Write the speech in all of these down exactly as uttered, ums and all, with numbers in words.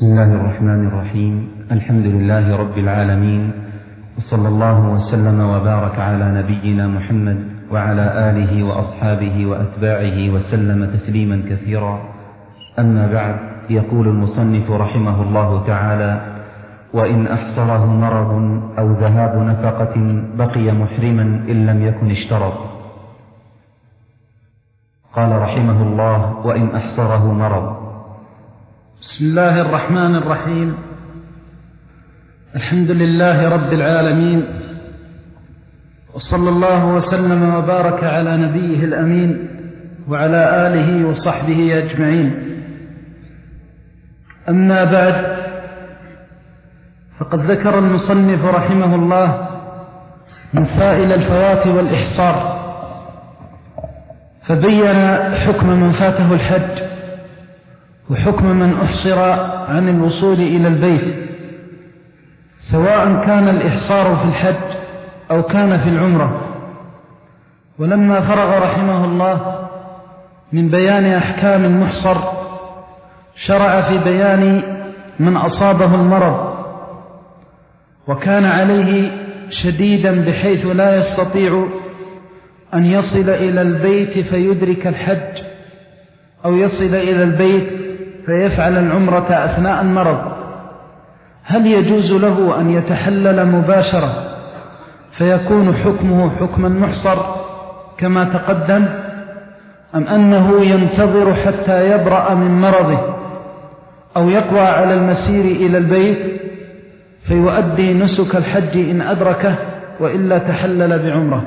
بسم الله الرحمن الرحيم. الحمد لله رب العالمين، وصلى الله وسلم وبارك على نبينا محمد وعلى آله وأصحابه وأتباعه وسلم تسليما كثيرا. أما بعد، يقول المصنف رحمه الله تعالى: وإن أحصره مرض أو ذهاب نفقة بقي محرما إن لم يكن اشترط. قال رحمه الله: وإن أحصره مرض. بسم الله الرحمن الرحيم. الحمد لله رب العالمين، وصلى الله وسلم وبارك على نبيه الأمين وعلى آله وصحبه أجمعين. أما بعد، فقد ذكر المصنف رحمه الله مسائل الفوات والإحصار، فبين حكم من فاته الحج وحكم من أحصر عن الوصول إلى البيت، سواء كان الإحصار في الحج أو كان في العمرة. ولما فرغ رحمه الله من بيان أحكام المحصر، شرع في بيان من أصابه المرض وكان عليه شديدا بحيث لا يستطيع أن يصل إلى البيت فيدرك الحج، أو يصل إلى البيت فيفعل العمرة أثناء المرض. هل يجوز له أن يتحلل مباشرة فيكون حكمه حكم المحصر كما تقدم، أم أنه ينتظر حتى يبرأ من مرضه أو يقوى على المسير إلى البيت فيؤدي نسك الحج إن أدركه، وإلا تحلل بعمره؟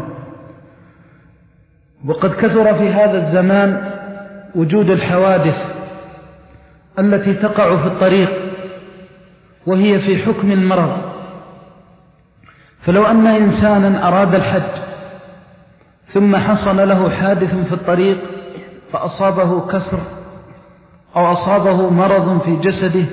وقد كثر في هذا الزمان وجود الحوادث التي تقع في الطريق وهي في حكم المرض. فلو أن إنسانا أراد الحج ثم حصل له حادث في الطريق فأصابه كسر أو أصابه مرض في جسده،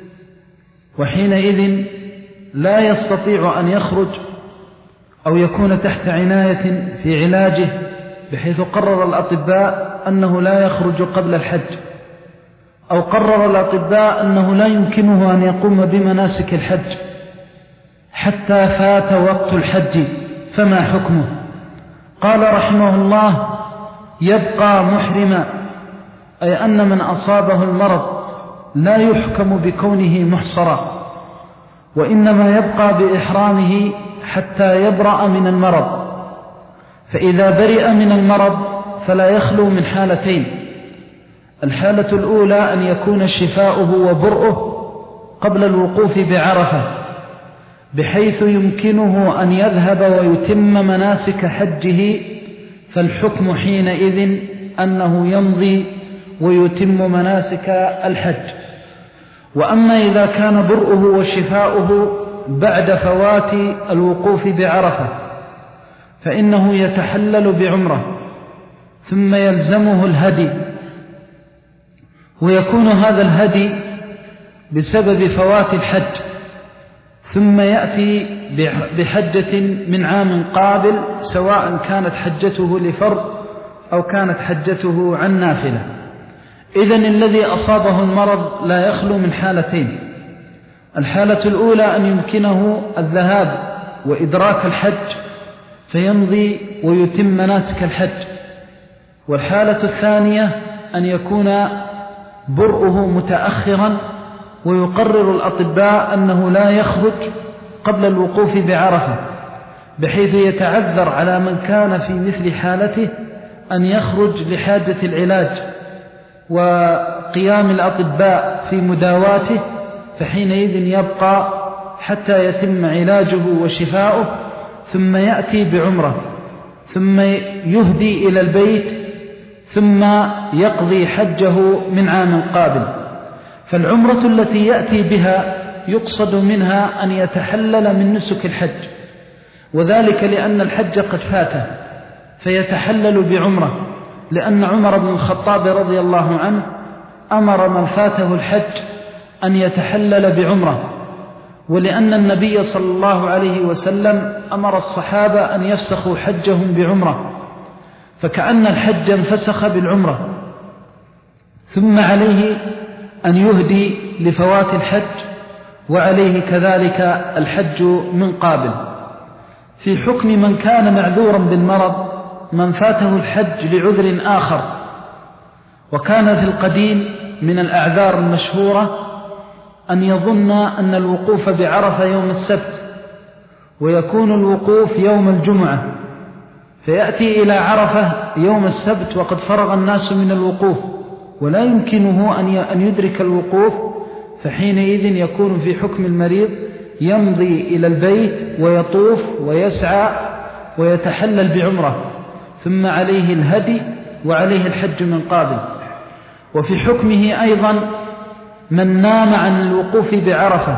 وحينئذ لا يستطيع أن يخرج أو يكون تحت عناية في علاجه، بحيث قرر الأطباء أنه لا يخرج قبل الحج، أو قرر الأطباء أنه لا يمكنه أن يقوم بمناسك الحج حتى فات وقت الحج، فما حكمه؟ قال رحمه الله: يبقى محرما، أي أن من أصابه المرض لا يحكم بكونه محصرا، وإنما يبقى بإحرامه حتى يبرأ من المرض. فإذا برئ من المرض فلا يخلو من حالتين: الحالة الأولى أن يكون شفاؤه وبرؤه قبل الوقوف بعرفة، بحيث يمكنه أن يذهب ويتم مناسك حجه، فالحكم حينئذ أنه يمضي ويتم مناسك الحج. وأما إذا كان برؤه وشفاؤه بعد فوات الوقوف بعرفة فإنه يتحلل بعمره، ثم يلزمه الهدي، ويكون هذا الهدي بسبب فوات الحج، ثم يأتي بحجة من عام قابل، سواء كانت حجته لفرض أو كانت حجته عن نافلة. إذن الذي أصابه المرض لا يخلو من حالتين: الحالة الأولى أن يمكنه الذهاب وإدراك الحج فيمضي ويتم مناسك الحج، والحالة الثانية أن يكون برؤه متأخرا ويقرر الأطباء أنه لا يخرج قبل الوقوف بعرفة، بحيث يتعذر على من كان في مثل حالته أن يخرج لحاجة العلاج وقيام الأطباء في مداواته، فحينئذ يبقى حتى يتم علاجه وشفاؤه، ثم يأتي بعمره، ثم يهدي إلى البيت، ثم يقضي حجه من عام قابل. فالعمرة التي يأتي بها يقصد منها أن يتحلل من نسك الحج، وذلك لأن الحج قد فاته فيتحلل بعمرة، لأن عمر بن الخطاب رضي الله عنه أمر من فاته الحج أن يتحلل بعمرة، ولأن النبي صلى الله عليه وسلم أمر الصحابة أن يفسخوا حجهم بعمرة، فكأن الحج انفسخ بالعمرة. ثم عليه أن يهدي لفوات الحج، وعليه كذلك الحج من قابل. في حكم من كان معذورا بالمرض، من فاته الحج لعذر آخر، وكان في القديم من الأعذار المشهورة أن يظن أن الوقوف بعرفة يوم السبت، ويكون الوقوف يوم الجمعة، فيأتي إلى عرفة يوم السبت وقد فرغ الناس من الوقوف، ولا يمكنه أن يدرك الوقوف، فحينئذ يكون في حكم المريض، يمضي إلى البيت ويطوف ويسعى ويتحلل بعمرة، ثم عليه الهدي وعليه الحج من قابل. وفي حكمه أيضا من نام عن الوقوف بعرفة،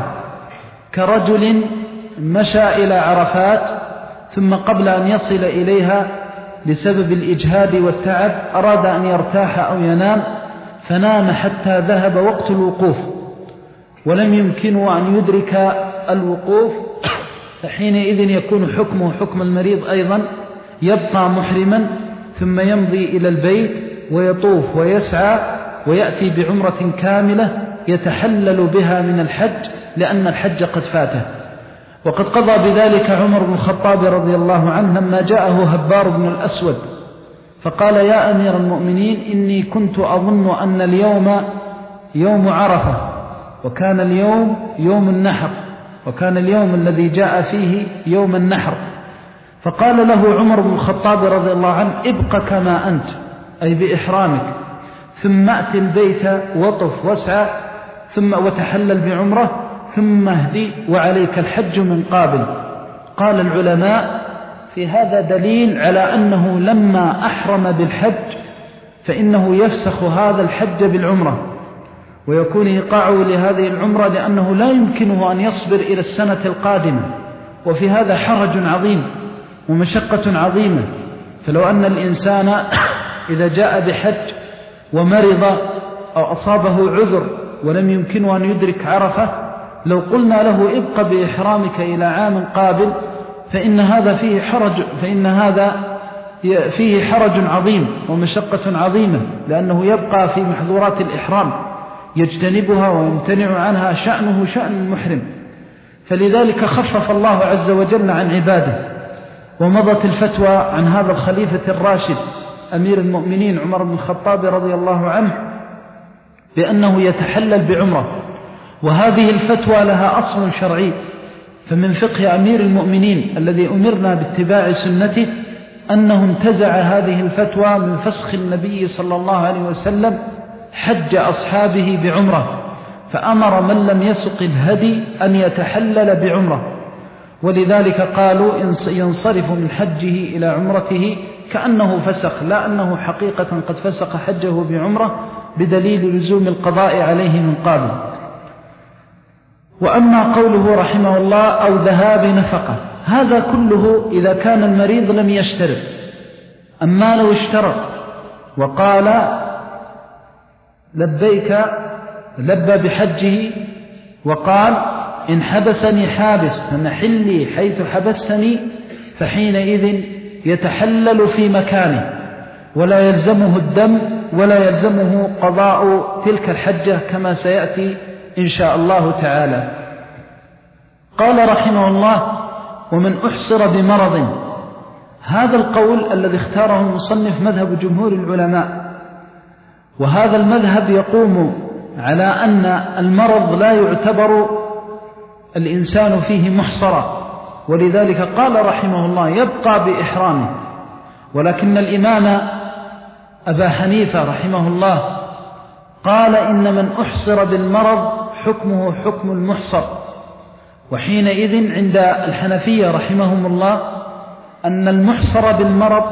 كرجل مشى إلى عرفات ثم قبل أن يصل إليها بسبب الإجهاد والتعب أراد أن يرتاح أو ينام، فنام حتى ذهب وقت الوقوف ولم يمكنه أن يدرك الوقوف، فحينئذ يكون حكمه حكم المريض أيضا، يبقى محرما ثم يمضي إلى البيت ويطوف ويسعى ويأتي بعمرة كاملة يتحلل بها من الحج، لأن الحج قد فاته. وقد قضى بذلك عمر بن الخطاب رضي الله عنه لما جاءه هبار بن الأسود فقال: يا أمير المؤمنين، إني كنت أظن أن اليوم يوم عرفة، وكان اليوم يوم النحر، وكان اليوم الذي جاء فيه يوم النحر. فقال له عمر بن الخطاب رضي الله عنه: ابق كما أنت، أي بإحرامك، ثم أتي البيت وطف واسعى ثم وتحلل بعمره، ثم اهدي وعليك الحج من قابل. قال العلماء: في هذا دليل على أنه لما أحرم بالحج فإنه يفسخ هذا الحج بالعمرة، ويكون إيقاعه لهذه العمرة، لأنه لا يمكنه أن يصبر إلى السنة القادمة، وفي هذا حرج عظيم ومشقة عظيمة. فلو أن الإنسان إذا جاء بحج ومرض أو أصابه عذر ولم يمكنه أن يدرك عرفة، لو قلنا له ابق بإحرامك إلى عام قابل، فإن هذا فيه حرج فإن هذا فيه حرج عظيم ومشقة عظيمة، لأنه يبقى في محظورات الإحرام يجتنبها ويمتنع عنها، شأنه شأن المحرم. فلذلك خفف الله عز وجل عن عباده، ومضت الفتوى عن هذا الخليفة الراشد أمير المؤمنين عمر بن الخطاب رضي الله عنه بأنه يتحلل بعمره، وهذه الفتوى لها أصل شرعي. فمن فقه أمير المؤمنين الذي أمرنا باتباع سنته أنه انتزع هذه الفتوى من فسخ النبي صلى الله عليه وسلم حج أصحابه بعمره، فأمر من لم يسق الهدي أن يتحلل بعمره، ولذلك قالوا ينصرف من حجه إلى عمرته كأنه فسخ، لا أنه حقيقة قد فسخ حجه بعمره، بدليل لزوم القضاء عليه من قابل. وأما قوله رحمه الله أو ذهاب نفقة، هذا كله إذا كان المريض لم يشترط. أما لو اشترط وقال لبيك، لبى بحجه وقال إن حبسني حابس فمحلي حيث حبستني، فحينئذ يتحلل في مكانه ولا يلزمه الدم ولا يلزمه قضاء تلك الحجة كما سيأتي إن شاء الله تعالى. قال رحمه الله ومن أحصر بمرض، هذا القول الذي اختاره المصنف مذهب جمهور العلماء، وهذا المذهب يقوم على أن المرض لا يعتبر الإنسان فيه محصرا، ولذلك قال رحمه الله يبقى بإحرامه. ولكن الإمام أبا حنيفة رحمه الله قال إن من أحصر بالمرض حكمه حكم المحصر، وحينئذ عند الحنفية رحمهم الله أن المحصر بالمرض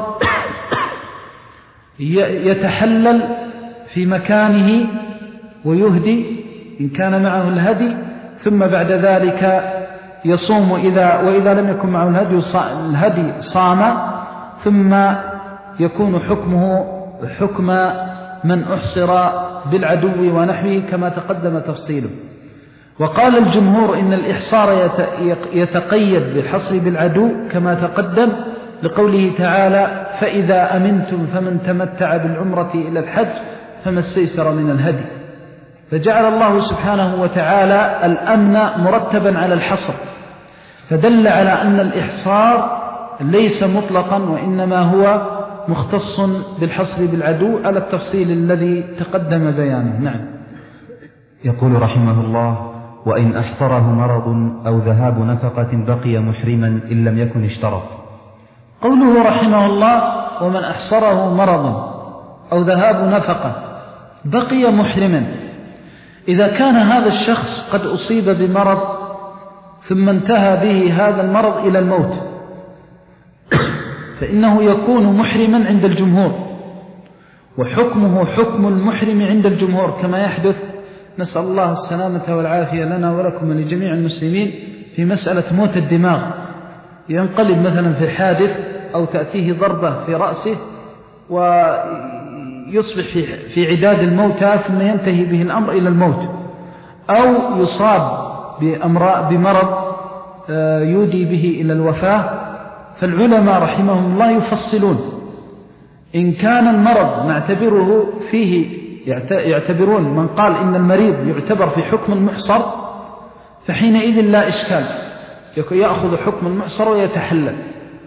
يتحلل في مكانه ويهدي إن كان معه الهدي، ثم بعد ذلك يصوم إذا وإذا لم يكن معه الهدي الهدي صام، ثم يكون حكمه حكم من أحصر بالعدو ونحوه كما تقدم تفصيله. وقال الجمهور إن الإحصار يتقيد بالحصر بالعدو كما تقدم، لقوله تعالى فإذا أمنتم فمن تمتع بالعمرة إلى الحج فما استيسر من الهدي. فجعل الله سبحانه وتعالى الأمن مرتبا على الحصر، فدل على أن الإحصار ليس مطلقا وإنما هو مختص بالحصر بالعدو على التفصيل الذي تقدم بيانه. نعم. يقول رحمه الله: وإن أحصره مرض أو ذهاب نفقة بقي محرما إن لم يكن اشترط. قوله رحمه الله: ومن أحصره مرض أو ذهاب نفقة بقي محرما، إذا كان هذا الشخص قد أصيب بمرض ثم انتهى به هذا المرض إلى الموت فإنه يكون محرما عند الجمهور، وحكمه حكم المحرم عند الجمهور كما يحدث، نسأل الله السلامة والعافية لنا ولكم ولجميع المسلمين، في مسألة موت الدماغ. ينقلب مثلا في حادث أو تأتيه ضربة في رأسه ويصبح في عداد الموتى ثم ينتهي به الأمر إلى الموت، أو يصاب بمرض يودي به إلى الوفاة. فالعلماء رحمهم الله يفصلون، إن كان المرض نعتبره فيه، يعتبرون من قال إن المريض يعتبر في حكم المحصر فحينئذ لا إشكال، يأخذ حكم المحصر ويتحلل.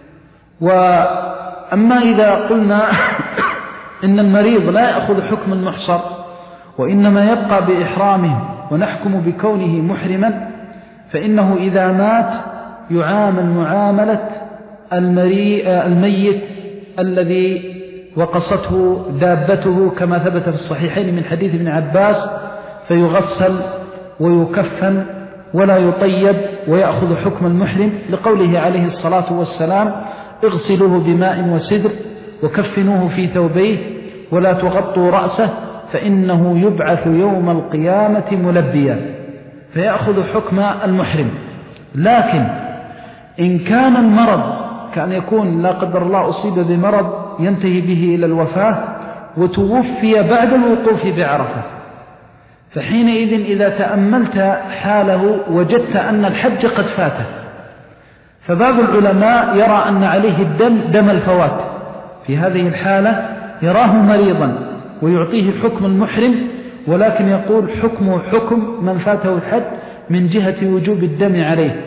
وأما إذا قلنا إن المريض لا يأخذ حكم المحصر وإنما يبقى بإحرامه ونحكم بكونه محرما، فإنه إذا مات يعامل معاملة الميت الذي وقصته دابته كما ثبت في الصحيحين من حديث ابن عباس، فيغسل ويكفن ولا يطيب ويأخذ حكم المحرم، لقوله عليه الصلاة والسلام: اغسلوه بماء وسدر وكفنوه في ثوبيه ولا تغطوا رأسه فإنه يبعث يوم القيامة ملبيا، فيأخذ حكم المحرم. لكن إن كان المرض كان يكون لا قدر الله أصيب بمرض ينتهي به إلى الوفاة وتوفي بعد الوقوف بعرفة، فحينئذ إذا تأملت حاله وجدت أن الحج قد فاته، فبعض العلماء يرى أن عليه الدم دم الفوات، في هذه الحالة يراه مريضا ويعطيه حكم المحرم، ولكن يقول حكمه حكم من فاته الحج من جهة وجوب الدم عليه.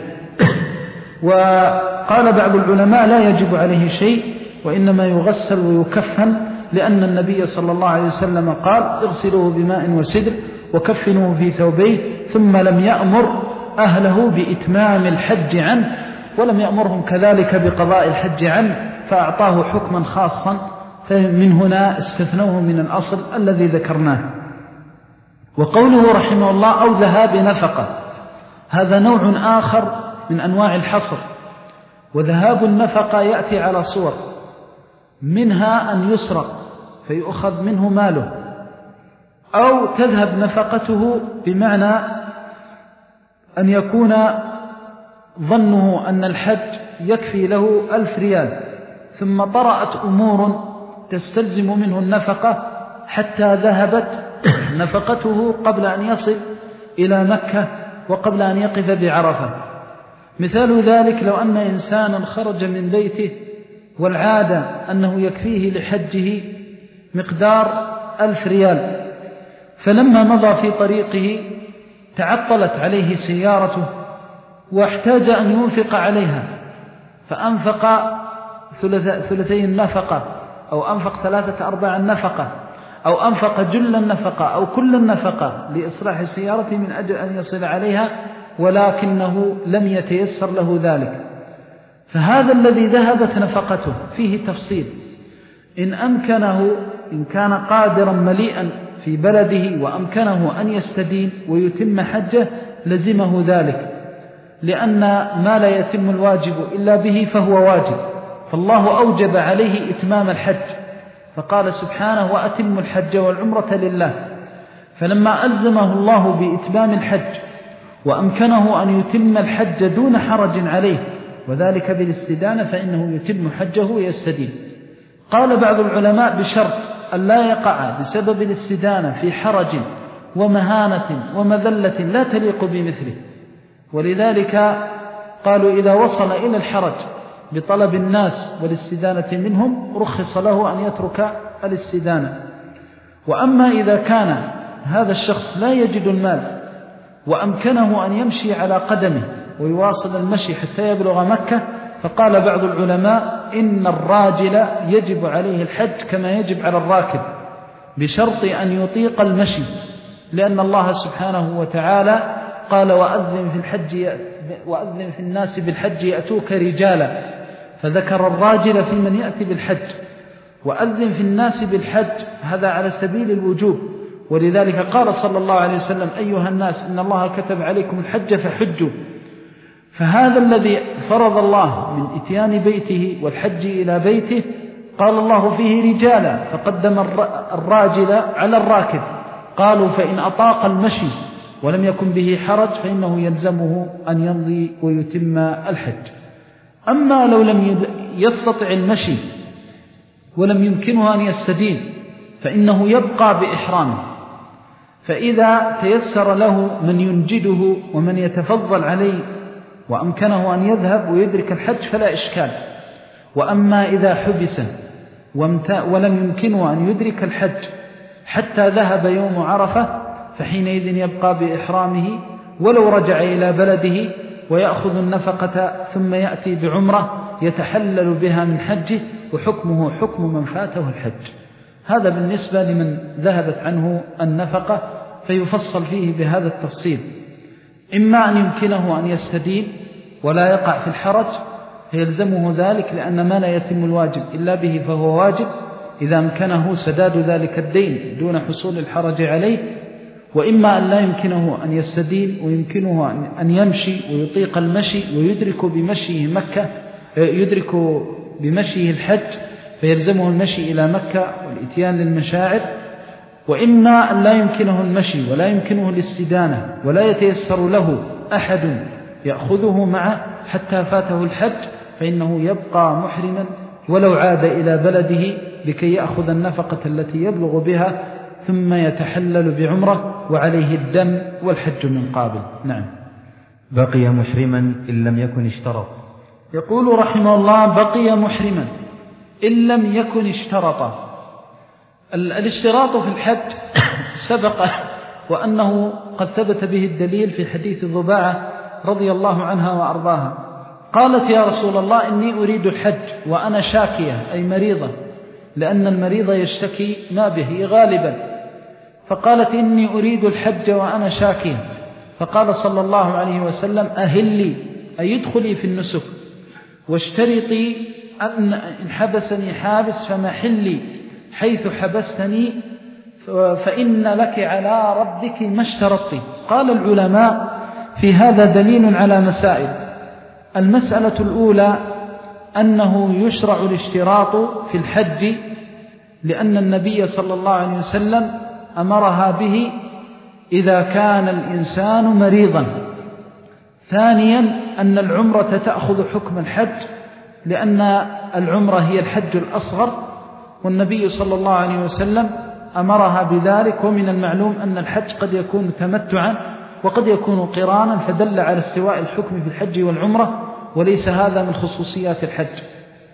وقال بعض العلماء لا يجب عليه شيء وإنما يغسل ويكفن، لأن النبي صلى الله عليه وسلم قال: اغسلوه بماء وسدر وكفنوه في ثوبيه، ثم لم يأمر أهله بإتمام الحج عنه ولم يأمرهم كذلك بقضاء الحج عنه، فأعطاه حكما خاصا، فمن هنا استثنوه من الأصل الذي ذكرناه. وقوله رحمه الله: أو ذهاب نفقة، هذا نوع آخر من أنواع الحصر. وذهاب النفقة يأتي على صور، منها أن يسرق فيؤخذ منه ماله، أو تذهب نفقته بمعنى أن يكون ظنه أن الحج يكفي له ألف ريال ثم طرأت أمور تستلزم منه النفقة حتى ذهبت نفقته قبل أن يصل إلى مكة وقبل أن يقف بعرفة. مثال ذلك لو أن إنسانا خرج من بيته والعادة أنه يكفيه لحجه مقدار ألف ريال، فلما مضى في طريقه تعطلت عليه سيارته واحتاج أن ينفق عليها، فأنفق ثلثي النفقة أو أنفق ثلاثة أرباع النفقة أو أنفق جل النفقة أو كل النفقة لإصلاح سيارته من أجل أن يصل عليها، ولكنه لم يتيسر له ذلك، فهذا الذي ذهبت نفقته فيه تفصيل. إن أمكنه، إن كان قادرا مليئا في بلده وأمكنه أن يستدين ويتم حجه لزمه ذلك، لأن ما لا يتم الواجب إلا به فهو واجب، فالله أوجب عليه إتمام الحج، فقال سبحانه: وأتم الحج والعمرة لله. فلما ألزمه الله بإتمام الحج وأمكنه أن يتم الحج دون حرج عليه وذلك بالاستدانة، فإنه يتم حجه ويستدين. قال بعض العلماء بشرط أن لا يقع بسبب الاستدانة في حرج ومهانة ومذلة لا تليق بمثله، ولذلك قالوا إذا وصل إلى الحرج بطلب الناس والاستدانة منهم رخص له أن يترك الاستدانة. وأما إذا كان هذا الشخص لا يجد المال وأمكنه أن يمشي على قدمه ويواصل المشي حتى يبلغ مكة، فقال بعض العلماء إن الراجل يجب عليه الحج كما يجب على الراكب بشرط أن يطيق المشي، لأن الله سبحانه وتعالى قال وأذن في الحج وأذن في الناس بالحج يأتوك رجالا، فذكر الراجل في من يأتي بالحج. وأذن في الناس بالحج هذا على سبيل الوجوب، ولذلك قال صلى الله عليه وسلم أيها الناس إن الله كتب عليكم الحج فحجوا. فهذا الذي فرض الله من إتيان بيته والحج إلى بيته قال الله فيه رجالا، فقدم الراجل على الراكب. قالوا فإن أطاق المشي ولم يكن به حرج فإنه يلزمه أن يمضي ويتم الحج. أما لو لم يستطع المشي ولم يمكنه أن يستدين فإنه يبقى بإحرامه، فإذا تيسر له من ينجده ومن يتفضل عليه وأمكنه أن يذهب ويدرك الحج فلا إشكال. وأما إذا حبس ولم يمكنه أن يدرك الحج حتى ذهب يوم عرفة فحينئذ يبقى بإحرامه ولو رجع إلى بلده ويأخذ النفقة ثم يأتي بعمرة يتحلل بها من حجه وحكمه حكم من فاته الحج. هذا بالنسبة لمن ذهبت عنه النفقة، فيفصل فيه بهذا التفصيل: إما أن يمكنه أن يستدين ولا يقع في الحرج فيلزمه ذلك لأن ما لا يتم الواجب إلا به فهو واجب إذا أمكنه سداد ذلك الدين دون حصول الحرج عليه، وإما أن لا يمكنه أن يستدين ويمكنه أن يمشي ويطيق المشي ويدرك بمشيه مكة يدرك بمشيه الحج فيلزمه المشي إلى مكة والإتيان للمشاعر، وإما أن لا يمكنه المشي ولا يمكنه الاستدانة ولا يتيسر له أحد يأخذه معه حتى فاته الحج فإنه يبقى محرما ولو عاد إلى بلده لكي يأخذ النفقة التي يبلغ بها ثم يتحلل بعمرة وعليه الدم والحج من قابل. نعم. بقي محرما إن لم يكن اشترط. يقول رحمه الله: بقي محرما إن لم يكن اشترط. الاشتراط في الحج سبق وأنه قد ثبت به الدليل في حديث ضباعة رضي الله عنها وأرضاها، قالت: يا رسول الله إني أريد الحج وأنا شاكية أي مريضة، لأن المريض يشتكي ما به غالبا، فقالت: إني أريد الحج وأنا شاكية، فقال صلى الله عليه وسلم: أهلي أي ادخلي في النسك واشترطي أن إن حبسني حابس فمحلي حيث حبستني فإن لك على ربك ما اشترطت. قال العلماء في هذا دليل على مسائل. المسألة الأولى أنه يشرع الاشتراط في الحج لأن النبي صلى الله عليه وسلم أمرها به إذا كان الإنسان مريضا. ثانيا أن العمرة تأخذ حكم الحج لأن العمرة هي الحج الأصغر، والنبي صلى الله عليه وسلم أمرها بذلك، ومن المعلوم أن الحج قد يكون تمتعا وقد يكون قرانا، فدل على استواء الحكم في الحج والعمرة وليس هذا من خصوصيات الحج.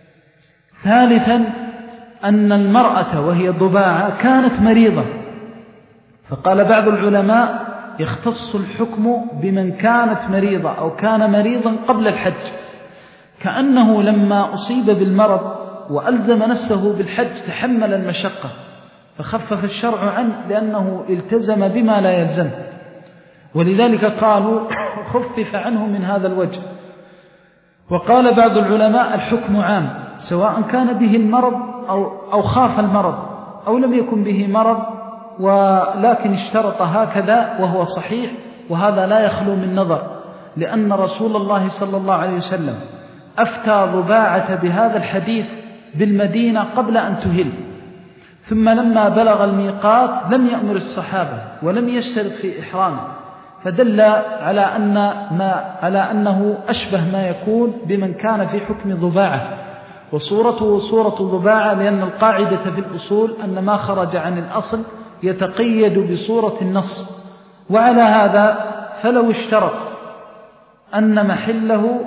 ثالثا أن المرأة وهي ضباعة كانت مريضة، فقال بعض العلماء يختص الحكم بمن كانت مريضة أو كان مريضا قبل الحج، كأنه لما أصيب بالمرض وألزم نفسه بالحج تحمل المشقة فخفف الشرع عنه لأنه التزم بما لا يلزم، ولذلك قالوا خفف عنه من هذا الوجه. وقال بعض العلماء الحكم عام سواء كان به المرض أو, أو خاف المرض أو لم يكن به مرض، ولكن اشترط هكذا وهو صحيح، وهذا لا يخلو من نظر، لأن رسول الله صلى الله عليه وسلم أفتى ضباعة بهذا الحديث بالمدينة قبل أن تهل، ثم لما بلغ الميقات لم يأمر الصحابة ولم يشترط في إحرامه، فدل على أن ما على أنه أشبه ما يكون بمن كان في حكم ضباعة، وصورته صورة ضباعة، لأن القاعدة في الأصول أن ما خرج عن الأصل يتقيد بصورة النص. وعلى هذا فلو اشترط أن محله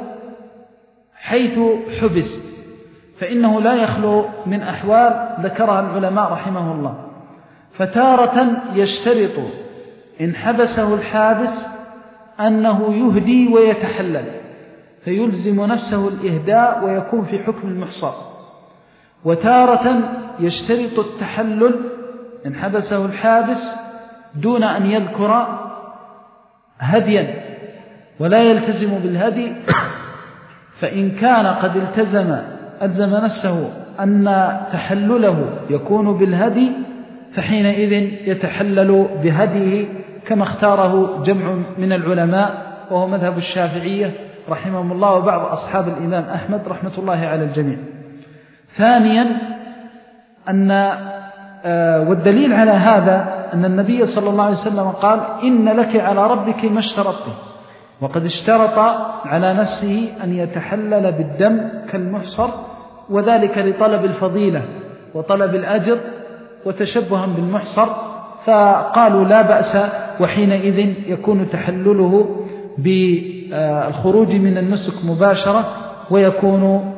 حيث حبس فإنه لا يخلو من أحوال ذكرها العلماء رحمه الله. فتارة يشترط إن حبسه الحابس أنه يهدي ويتحلل، فيلزم نفسه الإهداء ويكون في حكم المحصر. وتارة يشترط التحلل إن حبسه الحابس دون أن يذكر هديا ولا يلتزم بالهدي، فإن كان قد التزم ألزم نفسه أن تحلله يكون بالهدي فحينئذ يتحلل بهديه كما اختاره جمع من العلماء، وهو مذهب الشافعية رحمهم الله وبعض أصحاب الإمام أحمد رحمة الله على الجميع. ثانيا أن والدليل على هذا أن النبي صلى الله عليه وسلم قال إن لك على ربك ما اشترطته، وقد اشترط على نفسه أن يتحلل بالدم كالمحصر، وذلك لطلب الفضيلة وطلب الأجر وتشبها بالمحصر، فقالوا لا بأس، وحينئذ يكون تحلله بالخروج من النسك مباشرة، ويكون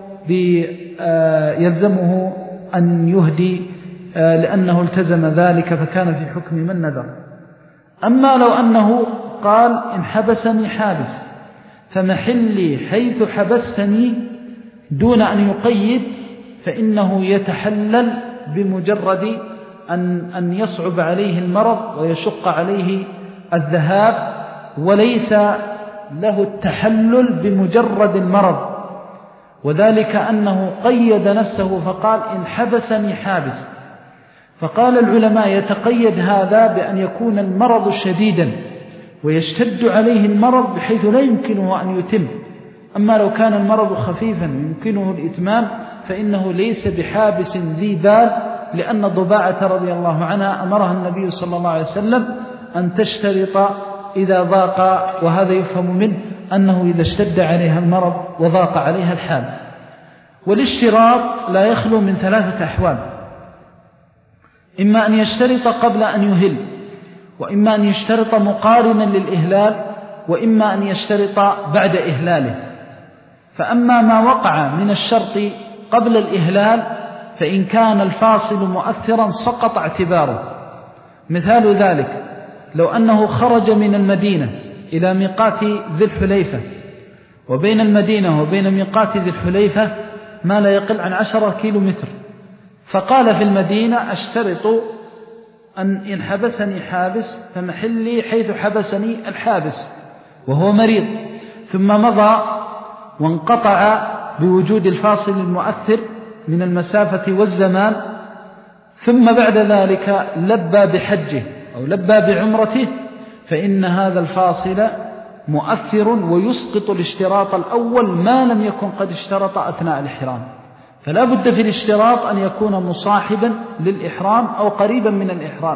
يلزمه أن يهدي لأنه التزم ذلك فكان في حكم من نذر. أما لو أنه قال إن حبسني حابس فمحلي حيث حبستني دون أن يقيد، فإنه يتحلل بمجرد أن, أن يصعب عليه المرض ويشق عليه الذهاب، وليس له التحلل بمجرد المرض، وذلك أنه قيد نفسه فقال إن حبسني حابس. فقال العلماء يتقيد هذا بأن يكون المرض شديدا ويشتد عليه المرض بحيث لا يمكنه أن يتم. أما لو كان المرض خفيفا يمكنه الإتمام فإنه ليس بحابس ذي بال، لأن ضباعة رضي الله عنها أمرها النبي صلى الله عليه وسلم أن تشترط إذا ضاق، وهذا يفهم منه أنه إذا اشتد عليها المرض وضاق عليها الحال. والاشتراط لا يخلو من ثلاثة أحوال: إما أن يشترط قبل أن يهل، وإما أن يشترط مقارنا للإهلال، وإما أن يشترط بعد إهلاله. فأما ما وقع من الشرط قبل الإهلال فإن كان الفاصل مؤثرا سقط اعتباره. مثال ذلك لو أنه خرج من المدينة إلى ميقات ذي الحليفة، وبين المدينة وبين ميقات ذي الحليفة ما لا يقل عن عشرة كيلو متر، فقال في المدينة أشترط أن إن حبسني حابس فمحلي حيث حبسني الحابس وهو مريض، ثم مضى وانقطع بوجود الفاصل المؤثر من المسافة والزمان، ثم بعد ذلك لبى بحجه أو لبى بعمرته، فإن هذا الفاصل مؤثر ويسقط الاشتراط الأول ما لم يكن قد اشترط أثناء الإحرام. فلا بد في الاشتراط أن يكون مصاحبا للإحرام أو قريبا من الإحرام.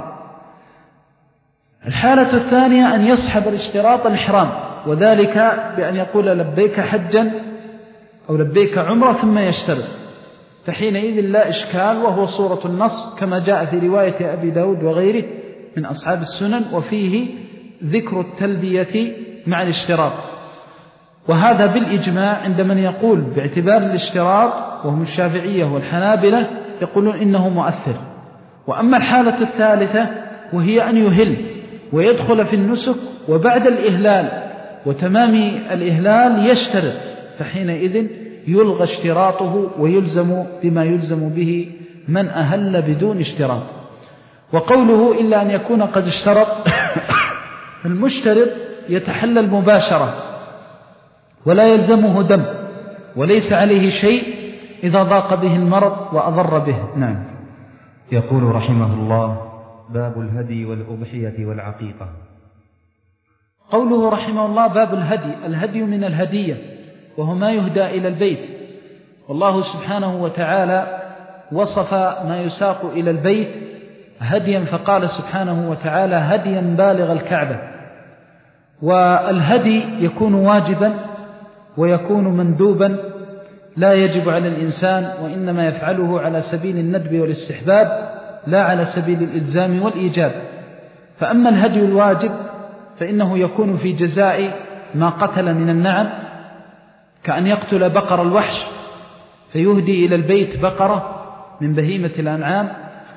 الحالة الثانية أن يصحب الاشتراط الإحرام، وذلك بأن يقول لبيك حجا أو لبيك عمرة ثم يشترط، فحينئذ لا إشكال، وهو صورة النص كما جاء في رواية أبي داود وغيره من أصحاب السنن، وفيه ذكر التلبية مع الاشتراط. وهذا بالإجماع عند من يقول باعتبار الاشتراط، وهم الشافعية والحنابلة يقولون إنه مؤثر. وأما الحالة الثالثة وهي أن يهل ويدخل في النسك وبعد الإهلال وتمام الإهلال يشترط، فحينئذ يلغى اشتراطه ويلزم بما يلزم به من أهل بدون اشتراط. وقوله إلا أن يكون قد اشترط، المشترط يتحلل مباشرة ولا يلزمه دم وليس عليه شيء إذا ضاق به المرض وأضر به. نعم. يقول رحمه الله: باب الهدي والأضحية والعقيقة. قوله رحمه الله باب الهدي، الهدي من الهدية وهو ما يهدى إلى البيت، والله سبحانه وتعالى وصف ما يساق إلى البيت هديا، فقال سبحانه وتعالى هديا بالغ الكعبة. والهدي يكون واجبا ويكون مندوبا لا يجب على الإنسان، وإنما يفعله على سبيل الندب والاستحباب لا على سبيل الإلزام والإيجاب. فأما الهدي الواجب فإنه يكون في جزاء ما قتل من النعم، كأن يقتل بقر الوحش فيهدي إلى البيت بقرة من بهيمة الأنعام،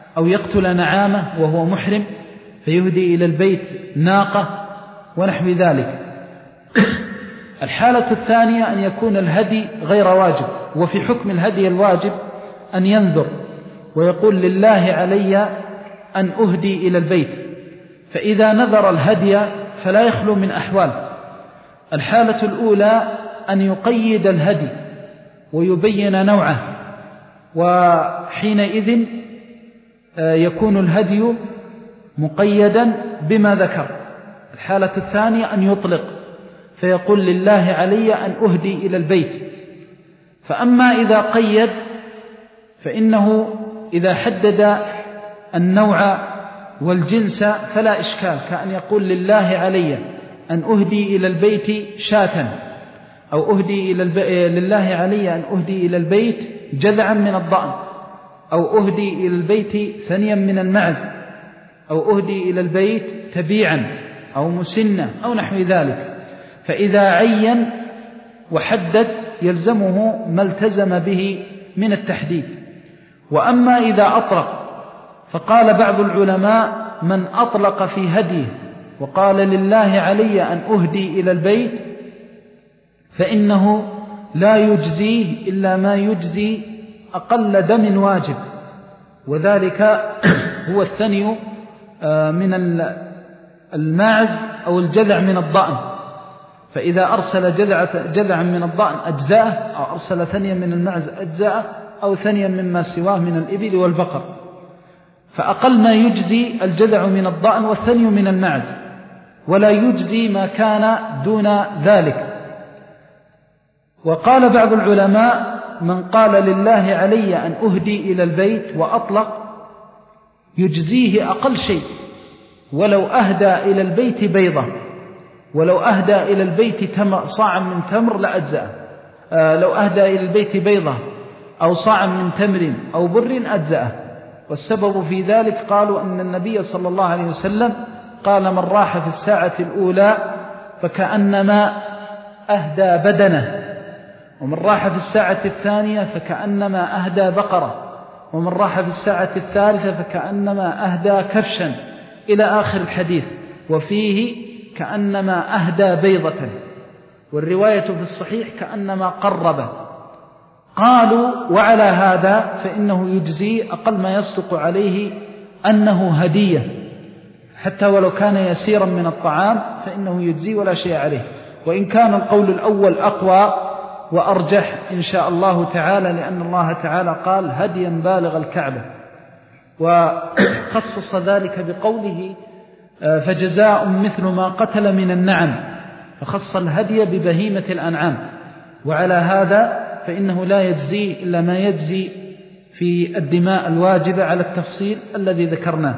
أو يقتل نعامة وهو محرم فيهدي إلى البيت ناقة ونحو ذلك. الحالة الثانية أن يكون الهدي غير واجب، وفي حكم الهدي الواجب أن ينذر ويقول لله علي أن أهدي إلى البيت، فإذا نذر الهدي فلا يخلو من أحوال. الحالة الأولى أن يقيد الهدي ويبين نوعه، وحينئذ يكون الهدي مقيدا بما ذكر. الحالة الثانية أن يطلق فيقول لله علي أن أهدي إلى البيت. فأما إذا قيد فإنه إذا حدد النوع والجنس فلا إشكال، كأن يقول لله علي أن أهدي إلى البيت شاة، أو أهدي إلى الب... لله علي أن أهدي إلى البيت جذعا من الضأن، أو أهدي إلى البيت ثنيا من المعز، أو أهدي إلى البيت تبيعا أو مسنة أو نحو ذلك. فإذا عين وحدد يلزمه ما التزم به من التحديد. وأما إذا أطلق فقال بعض العلماء من أطلق في هديه وقال لله علي أن أهدي إلى البيت فإنه لا يجزيه إلا ما يجزي أقل دم واجب، وذلك هو الثني من الماعز أو الجذع من الضأن. فإذا أرسل جذعا من الضأن أجزاءه، أو أرسل ثنيا من الماعز أجزاءه، أو ثنيا مما سواه من الإبل والبقر، فأقل ما يجزي الجذع من الضأن والثني من الماعز، ولا يجزي ما كان دون ذلك. وقال بعض العلماء من قال لله علي أن أهدي إلى البيت وأطلق يجزيه أقل شيء، ولو أهدى إلى البيت بيضة، ولو أهدى إلى البيت صاعا من تمر لأجزأه، آه لو أهدى إلى البيت بيضة أو صاعا من تمر أو بر أجزأه. والسبب في ذلك قالوا أن النبي صلى الله عليه وسلم قال من راح في الساعة الأولى فكأنما أهدى بدنه، ومن راح في الساعة الثانية فكأنما أهدى بقرة، ومن راح في الساعة الثالثة فكأنما أهدى كبشا، إلى آخر الحديث. وفيه كأنما أهدى بيضة، والرواية في الصحيح كأنما قرب. قالوا وعلى هذا فإنه يجزي أقل ما يصدق عليه أنه هدية، حتى ولو كان يسيرا من الطعام فإنه يجزي ولا شيء عليه. وإن كان القول الأول أقوى وأرجح إن شاء الله تعالى، لأن الله تعالى قال هديا بالغ الكعبة، وخصص ذلك بقوله فجزاء مثل ما قتل من النعم، فخص الهدي ببهيمة الأنعام. وعلى هذا فإنه لا يجزي إلا ما يجزي في الدماء الواجبة على التفصيل الذي ذكرناه.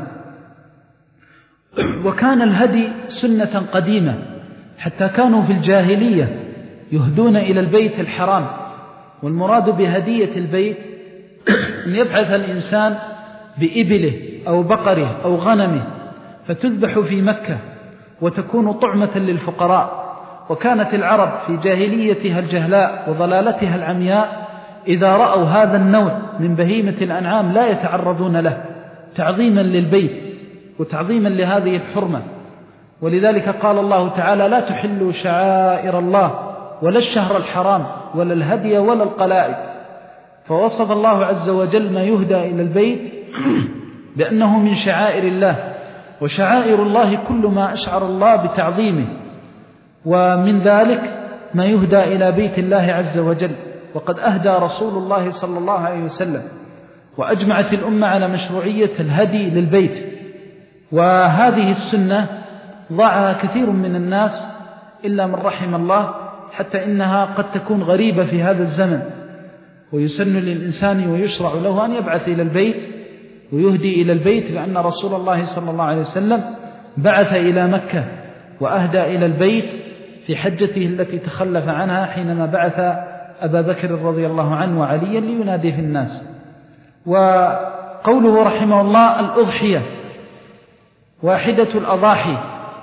وكان الهدي سنة قديمة، حتى كانوا في الجاهلية يهدون إلى البيت الحرام. والمراد بهدية البيت أن يبعث الإنسان بإبله أو بقره أو غنمه فتذبح في مكة وتكون طعمة للفقراء. وكانت العرب في جاهليتها الجهلاء وضلالتها العمياء إذا رأوا هذا النوع من بهيمة الأنعام لا يتعرضون له، تعظيما للبيت وتعظيما لهذه الحرمة. ولذلك قال الله تعالى لا تحلوا شعائر الله ولا الشهر الحرام ولا الهدي ولا القلائد. فوصف الله عز وجل ما يهدى إلى البيت بأنه من شعائر الله، وشعائر الله كل ما أشعر الله بتعظيمه، ومن ذلك ما يهدى إلى بيت الله عز وجل. وقد أهدى رسول الله صلى الله عليه وسلم، وأجمعت الأمة على مشروعية الهدي للبيت. وهذه السنة ضاعها كثير من الناس إلا من رحم الله، حتى إنها قد تكون غريبة في هذا الزمن. ويسن للإنسان ويشرع له أن يبعث إلى البيت ويهدي إلى البيت، لأن رسول الله صلى الله عليه وسلم بعث إلى مكة وأهدى إلى البيت في حجته التي تخلف عنها حينما بعث أبا بكر رضي الله عنه وعليا لينادي في الناس. وقوله رحمه الله الأضحية واحدة الأضاحي،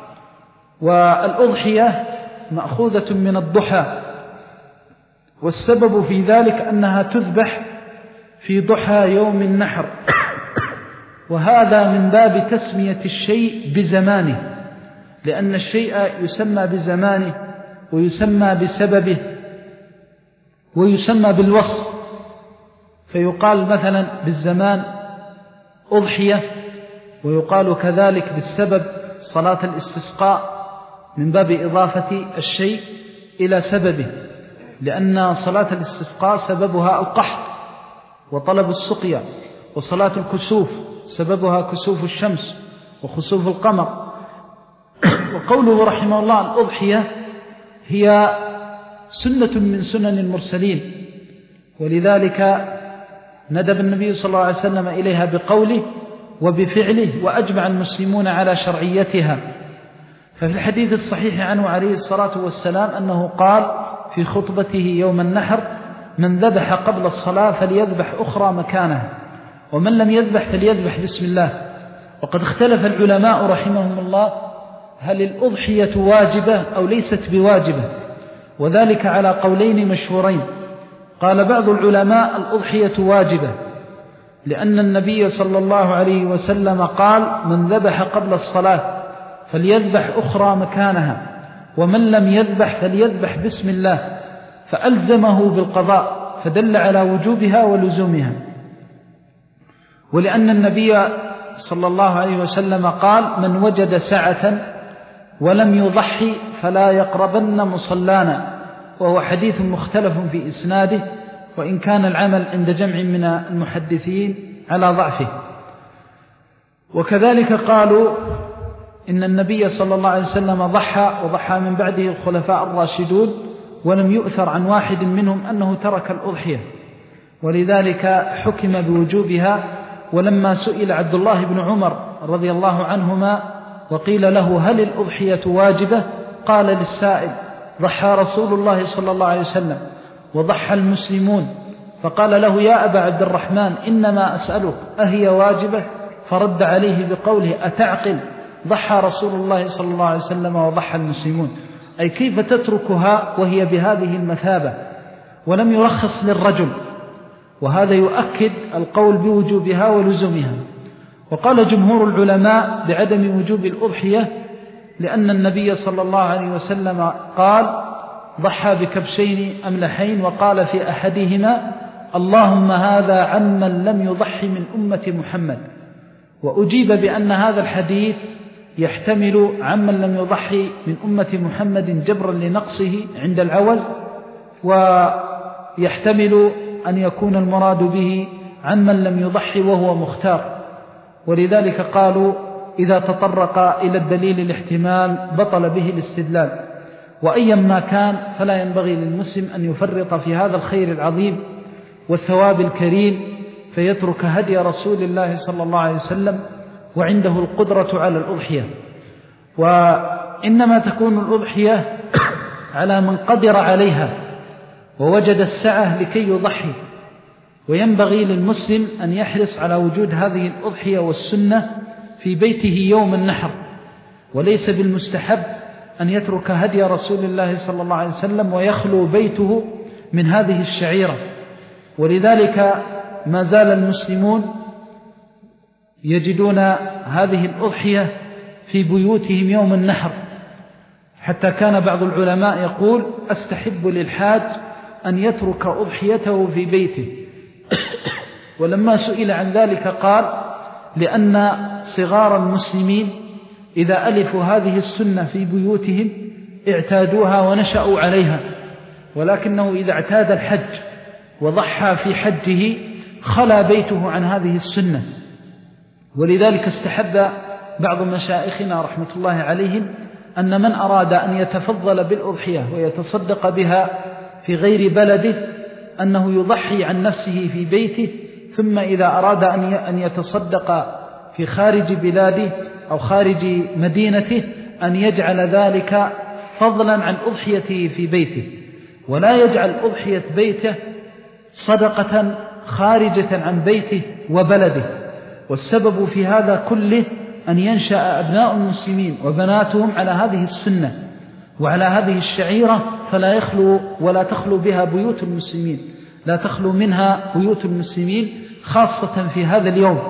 والأضحية مأخوذة من الضحى، والسبب في ذلك أنها تذبح في ضحى يوم النحر، وهذا من باب تسمية الشيء بزمانه، لأن الشيء يسمى بزمانه ويسمى بسببه ويسمى بالوصف، فيقال مثلا بالزمان أضحية، ويقال كذلك بالسبب صلاة الاستسقاء، من باب إضافة الشيء إلى سببه، لأن صلاة الاستسقاء سببها القحط وطلب السقيا، وصلاة الكسوف سببها كسوف الشمس وخسوف القمر. وقوله رحمه الله الأضحية هي سنة من سنن المرسلين، ولذلك ندب النبي صلى الله عليه وسلم إليها بقوله وبفعله، وأجمع المسلمون على شرعيتها. ففي الحديث الصحيح عنه عليه الصلاة والسلام أنه قال في خطبته يوم النحر: من ذبح قبل الصلاة فليذبح أخرى مكانها، ومن لم يذبح فليذبح بسم الله. وقد اختلف العلماء رحمهم الله هل الأضحية واجبة أو ليست بواجبة، وذلك على قولين مشهورين. قال بعض العلماء الأضحية واجبة، لأن النبي صلى الله عليه وسلم قال: من ذبح قبل الصلاة فليذبح أخرى مكانها، ومن لم يذبح فليذبح بسم الله، فألزمه بالقضاء، فدل على وجوبها ولزومها. ولأن النبي صلى الله عليه وسلم قال: من وجد سعة ولم يضحي فلا يقربن مصلانا، وهو حديث مختلف في إسناده، وإن كان العمل عند جمع من المحدثين على ضعفه. وكذلك قالوا إن النبي صلى الله عليه وسلم ضحى، وضحى من بعده الخلفاء الراشدون، ولم يؤثر عن واحد منهم أنه ترك الأضحية، ولذلك حكم بوجوبها. ولما سئل عبد الله بن عمر رضي الله عنهما وقيل له: هل الأضحية واجبة؟ قال للسائل: ضحى رسول الله صلى الله عليه وسلم وضحى المسلمون. فقال له: يا أبا عبد الرحمن، إنما أسألك أهي واجبة؟ فرد عليه بقوله: أتعقل؟ ضحى رسول الله صلى الله عليه وسلم وضحى المسلمون. أي كيف تتركها وهي بهذه المثابة؟ ولم يرخص للرجل، وهذا يؤكد القول بوجوبها ولزومها. وقال جمهور العلماء بعدم وجوب الأضحية، لأن النبي صلى الله عليه وسلم قال: ضحى بكبشين أملحين، وقال في أحدهما: اللهم هذا عمن لم يضحي من أمة محمد. وأجيب بأن هذا الحديث يحتمل عمن لم يضحي من أمة محمد جبرا لنقصه عند العوز، ويحتمل أن يكون المراد به عمن لم يضحي وهو مختار. ولذلك قالوا إذا تطرق إلى الدليل الاحتمال بطل به الاستدلال. وأيا ما كان فلا ينبغي للمسلم أن يفرط في هذا الخير العظيم والثواب الكريم فيترك هدي رسول الله صلى الله عليه وسلم وعنده القدرة على الأضحية. وإنما تكون الأضحية على من قدر عليها ووجد السعة لكي يضحي، وينبغي للمسلم أن يحرص على وجود هذه الأضحية والسنة في بيته يوم النحر، وليس بالمستحب أن يترك هدي رسول الله صلى الله عليه وسلم ويخلو بيته من هذه الشعيرة. ولذلك ما زال المسلمون يجدون هذه الأضحية في بيوتهم يوم النحر، حتى كان بعض العلماء يقول: أستحب للحاج أن يترك أضحيته في بيته. ولما سئل عن ذلك قال: لأن صغار المسلمين إذا ألفوا هذه السنة في بيوتهم اعتادوها ونشأوا عليها، ولكنه إذا اعتاد الحج وضحى في حجه خلا بيته عن هذه السنة. ولذلك استحب بعض مشائخنا رحمة الله عليهم أن من أراد أن يتفضل بالأضحية ويتصدق بها في غير بلده أنه يضحي عن نفسه في بيته، ثم إذا أراد أن يتصدق في خارج بلاده أو خارج مدينته أن يجعل ذلك فضلا عن أضحيته في بيته، ولا يجعل أضحية بيته صدقة خارجة عن بيته وبلده. والسبب في هذا كله أن ينشأ أبناء المسلمين وبناتهم على هذه السنة وعلى هذه الشعيرة، فلا يخلو ولا تخلو بها بيوت المسلمين، لا تخلو منها بيوت المسلمين خاصة في هذا اليوم.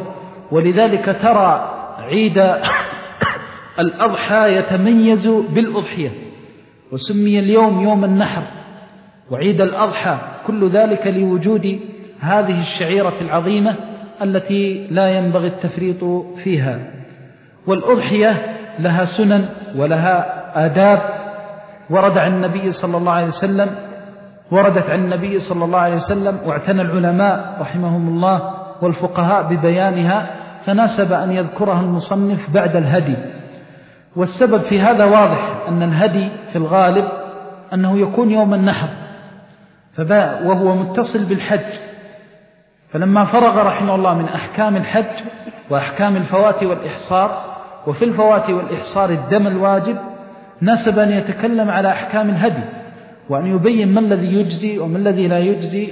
ولذلك ترى عيد الأضحى يتميز بالأضحية، وسمي اليوم يوم النحر وعيد الأضحى، كل ذلك لوجود هذه الشعيرة العظيمة التي لا ينبغي التفريط فيها. والأضحية لها سنن ولها آداب ورد عن النبي صلى الله عليه وسلم وردت عن النبي صلى الله عليه وسلم، واعتنى العلماء رحمهم الله والفقهاء ببيانها، فناسب أن يذكرها المصنف بعد الهدي. والسبب في هذا واضح، أن الهدي في الغالب أنه يكون يوم النحر وهو متصل بالحج، فلما فرغ رحمه الله من أحكام الحج وأحكام الفوات والإحصار، وفي الفوات والإحصار الدم الواجب، ناسب أن يتكلم على أحكام الهدي وأن يبين ما الذي يجزي وما الذي لا يجزي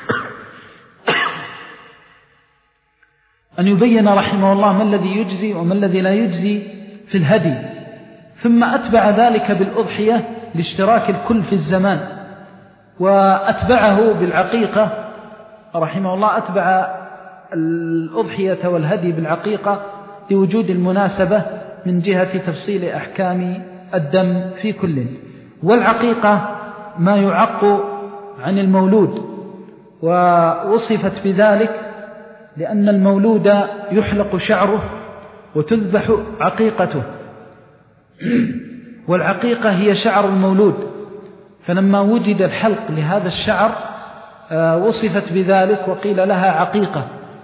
أن يبين رحمه الله ما الذي يجزي وما الذي لا يجزي في الهدي. ثم أتبع ذلك بالأضحية لاشتراك الكل في الزمان، وأتبعه بالعقيقة رحمه الله، أتبع الأضحية والهدي بالعقيقة لوجود المناسبة من جهة تفصيل أحكام الدم في كل. والعقيقة ما يعق عن المولود، ووصفت بذلك لأن المولود يحلق شعره وتذبح عقيقته، والعقيقة هي شعر المولود، فلما وجد الحلق لهذا الشعر وصفت بذلك وقيل لها عقيقة.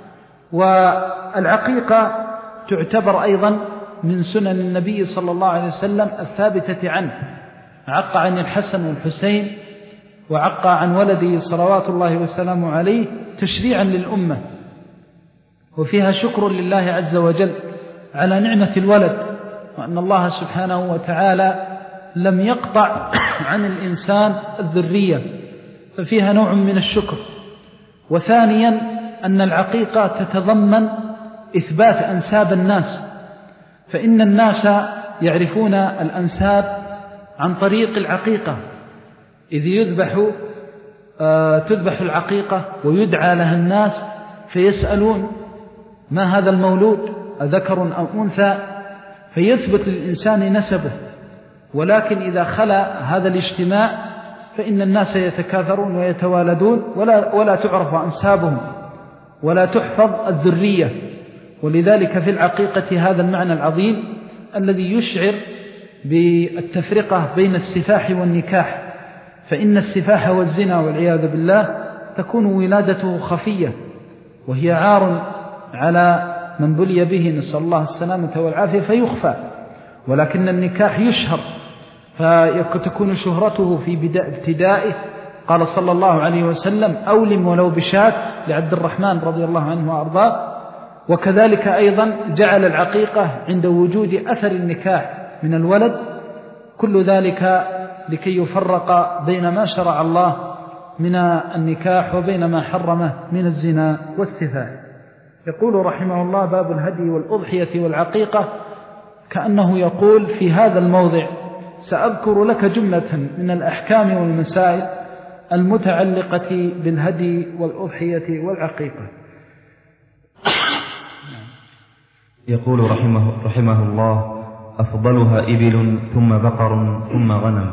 والعقيقة تعتبر أيضا من سنن النبي صلى الله عليه وسلم الثابتة عنه، عق عن الحسن والحسين وعق عن ولده صلوات الله وسلامه عليه تشريعا للأمة، وفيها شكر لله عز وجل على نعمة الولد، وأن الله سبحانه وتعالى لم يقطع عن الإنسان الذرية، ففيها نوع من الشكر. وثانيا أن العقيقة تتضمن إثبات أنساب الناس، فإن الناس يعرفون الأنساب عن طريق العقيقة، إذ يذبح آه تذبح العقيقة ويدعى لها الناس فيسألون ما هذا المولود أذكر أو أنثى، فيثبت للإنسان نسبه. ولكن إذا خلا هذا الاجتماع فإن الناس يتكاثرون ويتوالدون ولا, ولا تعرف أنسابهم ولا تحفظ الذرية. ولذلك في العقيقة هذا المعنى العظيم الذي يشعر بالتفرقة بين السفاح والنكاح، فإن السفاح والزنا والعياذ بالله تكون ولادته خفية، وهي عار على من بلي به، نسأل الله السلامة والعافية، فيخفى. ولكن النكاح يشهر، فتكون شهرته في ابتدائه. قال صلى الله عليه وسلم أولم ولو بشاة لعبد الرحمن رضي الله عنه وأرضاه. وكذلك أيضا جعل العقيقة عند وجود أثر النكاح من الولد، كل ذلك لكي يفرق بين ما شرع الله من النكاح وبين ما حرمه من الزنا والسفاح. يقول رحمه الله باب الهدي والأضحية والعقيقة، كأنه يقول في هذا الموضع سأذكر لك جملة من الأحكام والمسائل المتعلقة بالهدي والأضحية والعقيقة. يقول رحمه, رحمه الله أفضلها إبل ثم بقر ثم غنم.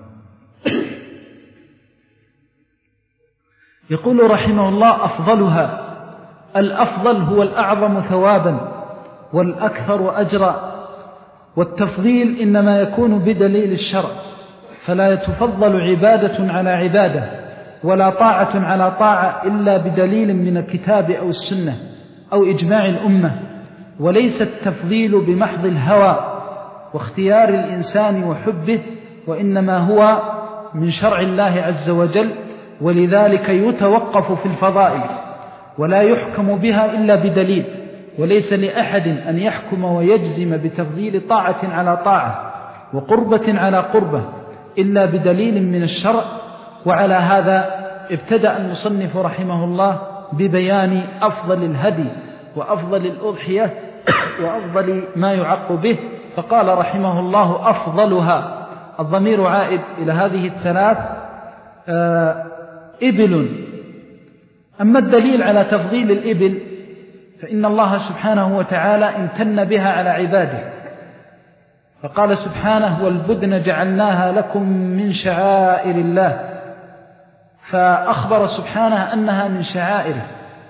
يقول رحمه الله أفضلها، الأفضل هو الأعظم ثوابا والأكثر أجرا، والتفضيل إنما يكون بدليل الشرع، فلا يتفضل عبادة على عبادة ولا طاعة على طاعة إلا بدليل من الكتاب أو السنة أو إجماع الأمة، وليس التفضيل بمحض الهوى واختيار الإنسان وحبه، وإنما هو من شرع الله عز وجل. ولذلك يتوقف في الفضائل ولا يحكم بها إلا بدليل، وليس لأحد أن يحكم ويجزم بتفضيل طاعة على طاعة وقربة على قربة إلا بدليل من الشرع. وعلى هذا ابتدأ المصنف رحمه الله ببيان أفضل الهدي وأفضل الأضحية وأفضل ما يعق به، فقال رحمه الله أفضلها، الضمير عائد إلى هذه الثلاث إبل. أما الدليل على تفضيل الإبل فإن الله سبحانه وتعالى امتن بها على عباده، فقال سبحانه: والبدن جعلناها لكم من شعائر الله، فأخبر سبحانه أنها من شعائره،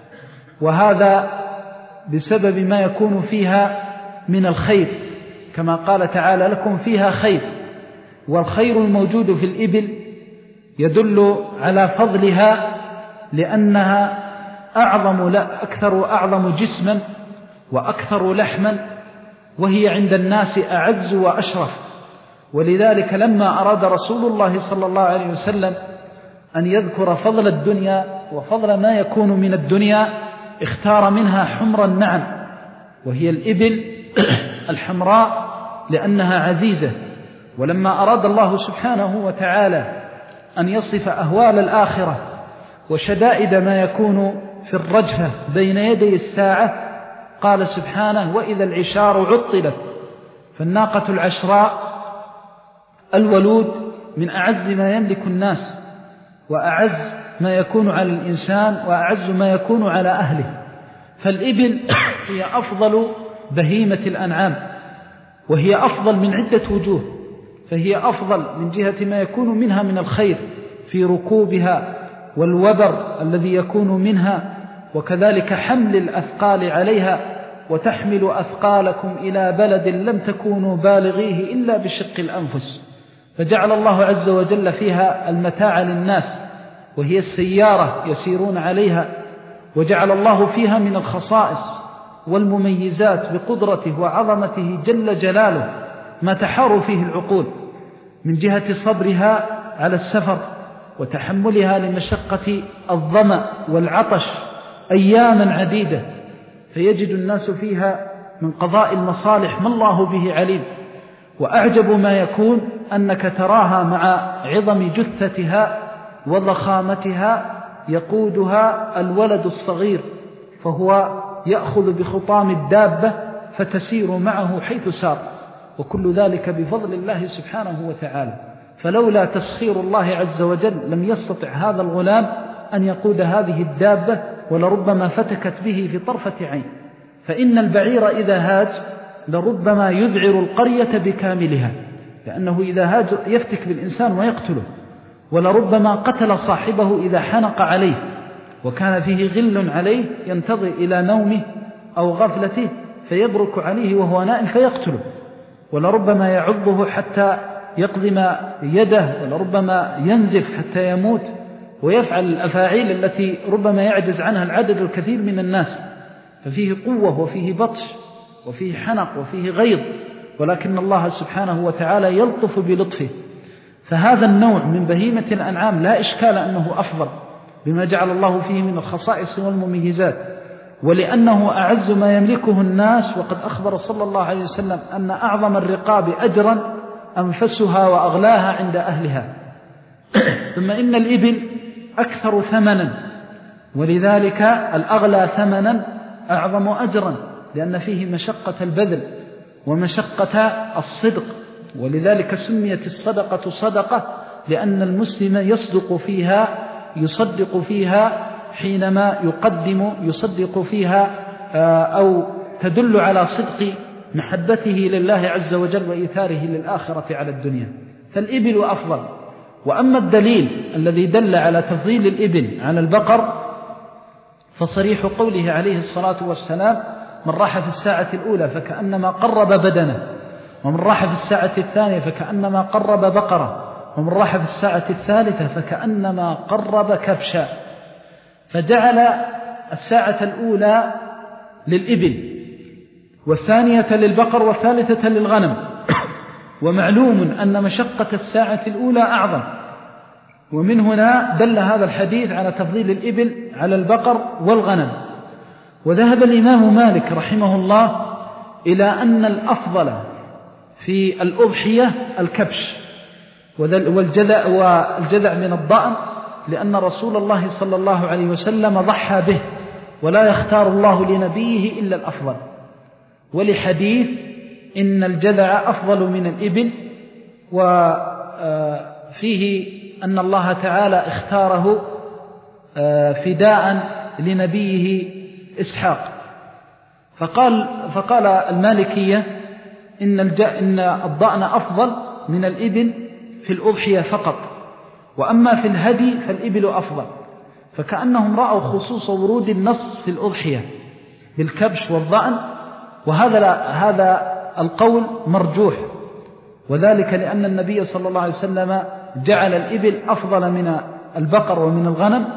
وهذا بسبب ما يكون فيها من الخير، كما قال تعالى: لكم فيها خير. والخير الموجود في الإبل يدل على فضلها، لأنها أعظم لا أكثر أعظم جسما وأكثر لحما، وهي عند الناس أعز وأشرف. ولذلك لما أراد رسول الله صلى الله عليه وسلم أن يذكر فضل الدنيا وفضل ما يكون من الدنيا اختار منها حمر النعم، وهي الإبل الحمراء لأنها عزيزة. ولما أراد الله سبحانه وتعالى أن يصف أهوال الآخرة وشدائد ما يكون في الرجفة بين يدي الساعة قال سبحانه: وإذا العشار عطلت. فالناقة العشراء الولود من أعز ما يملك الناس، وأعز ما يكون على الإنسان، وأعز ما يكون على أهله. فالإبل هي أفضل بهيمة الأنعام، وهي أفضل من عدة وجوه، فهي أفضل من جهة ما يكون منها من الخير في ركوبها والوبر الذي يكون منها، وكذلك حمل الأثقال عليها: وتحمل أثقالكم إلى بلد لم تكونوا بالغيه إلا بشق الأنفس. فجعل الله عز وجل فيها المتاع للناس، وهي السيارة يسيرون عليها. وجعل الله فيها من الخصائص والمميزات بقدرته وعظمته جل جلاله ما تحار فيه العقول، من جهة صبرها على السفر وتحملها لمشقة الظمأ والعطش أياما عديدة، فيجد الناس فيها من قضاء المصالح ما الله به عليم. وأعجب ما يكون أنك تراها مع عظم جثتها وضخامتها يقودها الولد الصغير، فهو يأخذ بخطام الدابة فتسير معه حيث سار، وكل ذلك بفضل الله سبحانه وتعالى. فلولا تسخير الله عز وجل لم يستطع هذا الغلام أن يقود هذه الدابة، ولربما فتكت به في طرفة عين. فإن البعير إذا هاج لربما يذعر القرية بكاملها، لأنه إذا هاج يفتك بالإنسان ويقتله، ولربما قتل صاحبه إذا حنق عليه وكان فيه غل عليه ينتظر إلى نومه أو غفلته فيبرك عليه وهو نائم فيقتله، ولربما يعضه حتى يقضم يده، ولربما ينزف حتى يموت، ويفعل الأفاعيل التي ربما يعجز عنها العدد الكثير من الناس. ففيه قوة وفيه بطش وفيه حنق وفيه غيظ، ولكن الله سبحانه وتعالى يلطف بلطفه. فهذا النوع من بهيمة الأنعام لا إشكال أنه أفضل بما جعل الله فيه من الخصائص والمميزات، ولأنه أعز ما يملكه الناس. وقد أخبر صلى الله عليه وسلم أن أعظم الرقاب أجرا أنفسها وأغلاها عند أهلها. ثم إن الإبل أكثر ثمنا، ولذلك الأغلى ثمنا أعظم أجرا، لأن فيه مشقة البذل ومشقة الصدق، ولذلك سميت الصدقة صدقة، لأن المسلم يصدق فيها يصدق فيها حينما يقدم يصدق فيها أو تدل على صدق محبته لله عز وجل وإيثاره للآخرة على الدنيا. فالإبل أفضل. وأما الدليل الذي دل على تفضيل الإبل على البقر فصريح قوله عليه الصلاة والسلام: من راح في الساعة الأولى فكأنما قرب بدنه، ومن راح في الساعة الثانية فكأنما قرب بقرة، ومن راح في الساعة الثالثة فكأنما قرب كبشا. فجعل الساعة الأولى للإبل، والثانية للبقر، والثالثة للغنم. ومعلوم أن مشقة الساعة الأولى أعظم، ومن هنا دل هذا الحديث على تفضيل الإبل على البقر والغنم. وذهب الإمام مالك رحمه الله إلى أن الأفضل في الأضحية الكبش والجذع, والجذع من الضأن، لأن رسول الله صلى الله عليه وسلم ضحى به، ولا يختار الله لنبيه إلا الأفضل. ولحديث إن الجذع أفضل من الإبل، وفيه أن الله تعالى اختاره فداء لنبيه إسحاق. فقال, فقال المالكية إن, إن الضأن أفضل من الإبل في الأضحية فقط، وأما في الهدي فالإبل أفضل. فكأنهم رأوا خصوص ورود النص في الأضحية بالكبش والضأن، وهذا لا هذا القول مرجوح، وذلك لأن النبي صلى الله عليه وسلم جعل الإبل أفضل من البقر ومن الغنم،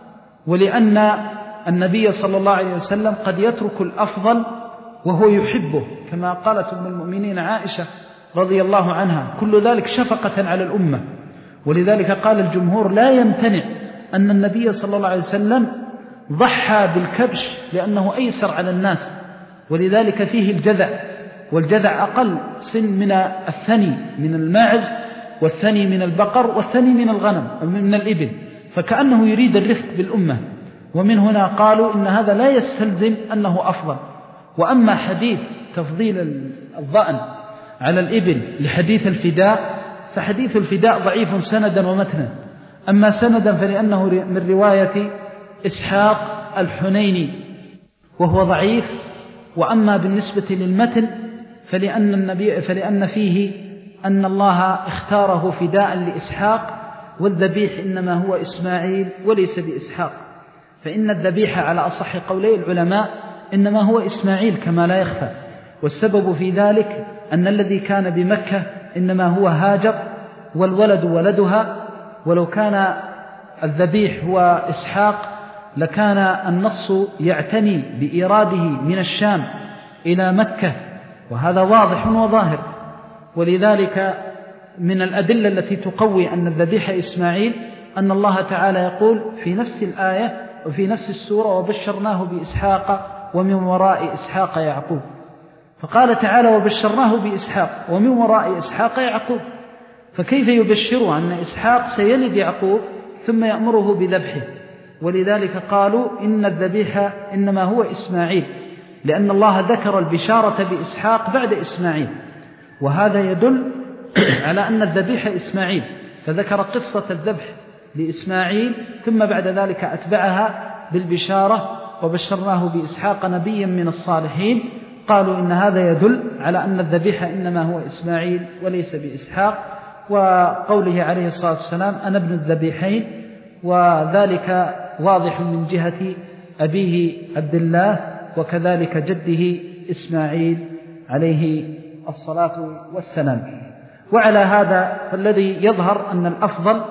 ولأن النبي صلى الله عليه وسلم قد يترك الأفضل وهو يحبه، كما قالت أم المؤمنين عائشة رضي الله عنها: كل ذلك شفقة على الأمة. ولذلك قال الجمهور لا يمتنع أن النبي صلى الله عليه وسلم ضحى بالكبش لأنه أيسر على الناس، ولذلك فيه الجذع، والجذع أقل سن من الثني من الماعز، والثني من البقر، والثني من الغنم من الإبل، فكأنه يريد الرفق بالأمة. ومن هنا قالوا إن هذا لا يستلزم أنه أفضل. وأما حديث تفضيل الضأن على الإبل لحديث الفداء، فحديث الفداء ضعيف سندا ومتنا. أما سندا فلأنه من رواية إسحاق الحنيني وهو ضعيف. وأما بالنسبة للمتن فلأن, النبي فلأن فيه أن الله اختاره فداء لإسحاق، والذبيح إنما هو إسماعيل وليس بإسحاق، فإن الذبيح على أصح قولي العلماء إنما هو إسماعيل كما لا يخفى. والسبب في ذلك أن الذي كان بمكة إنما هو هاجر والولد ولدها، ولو كان الذبيح هو إسحاق لكان النص يعتني بإيراده من الشام إلى مكة، وهذا واضح وظاهر. ولذلك من الأدلة التي تقوي أن الذبيح إسماعيل أن الله تعالى يقول في نفس الآية وفي نفس السورة: وبشرناه بإسحاق ومن وراء إسحاق يعقوب. فقال تعالى: وبشرناه بإسحاق ومن وراء إسحاق يعقوب، فكيف يبشره أن إسحاق سيلد يعقوب ثم يأمره بذبحه؟ ولذلك قالوا إن الذبيح إنما هو إسماعيل، لأن الله ذكر البشارة بإسحاق بعد إسماعيل، وهذا يدل على أن الذبيح إسماعيل، فذكر قصة الذبح لإسماعيل ثم بعد ذلك أتبعها بالبشارة: وبشرناه بإسحاق نبيا من الصالحين. قالوا إن هذا يدل على أن الذبيح إنما هو إسماعيل وليس بإسحاق، وقوله عليه الصلاة والسلام: أنا ابن الذبيحين، وذلك واضح من جهة أبيه عبد الله وكذلك جده إسماعيل عليه الصلاة والسلام. وعلى هذا فالذي يظهر أن الأفضل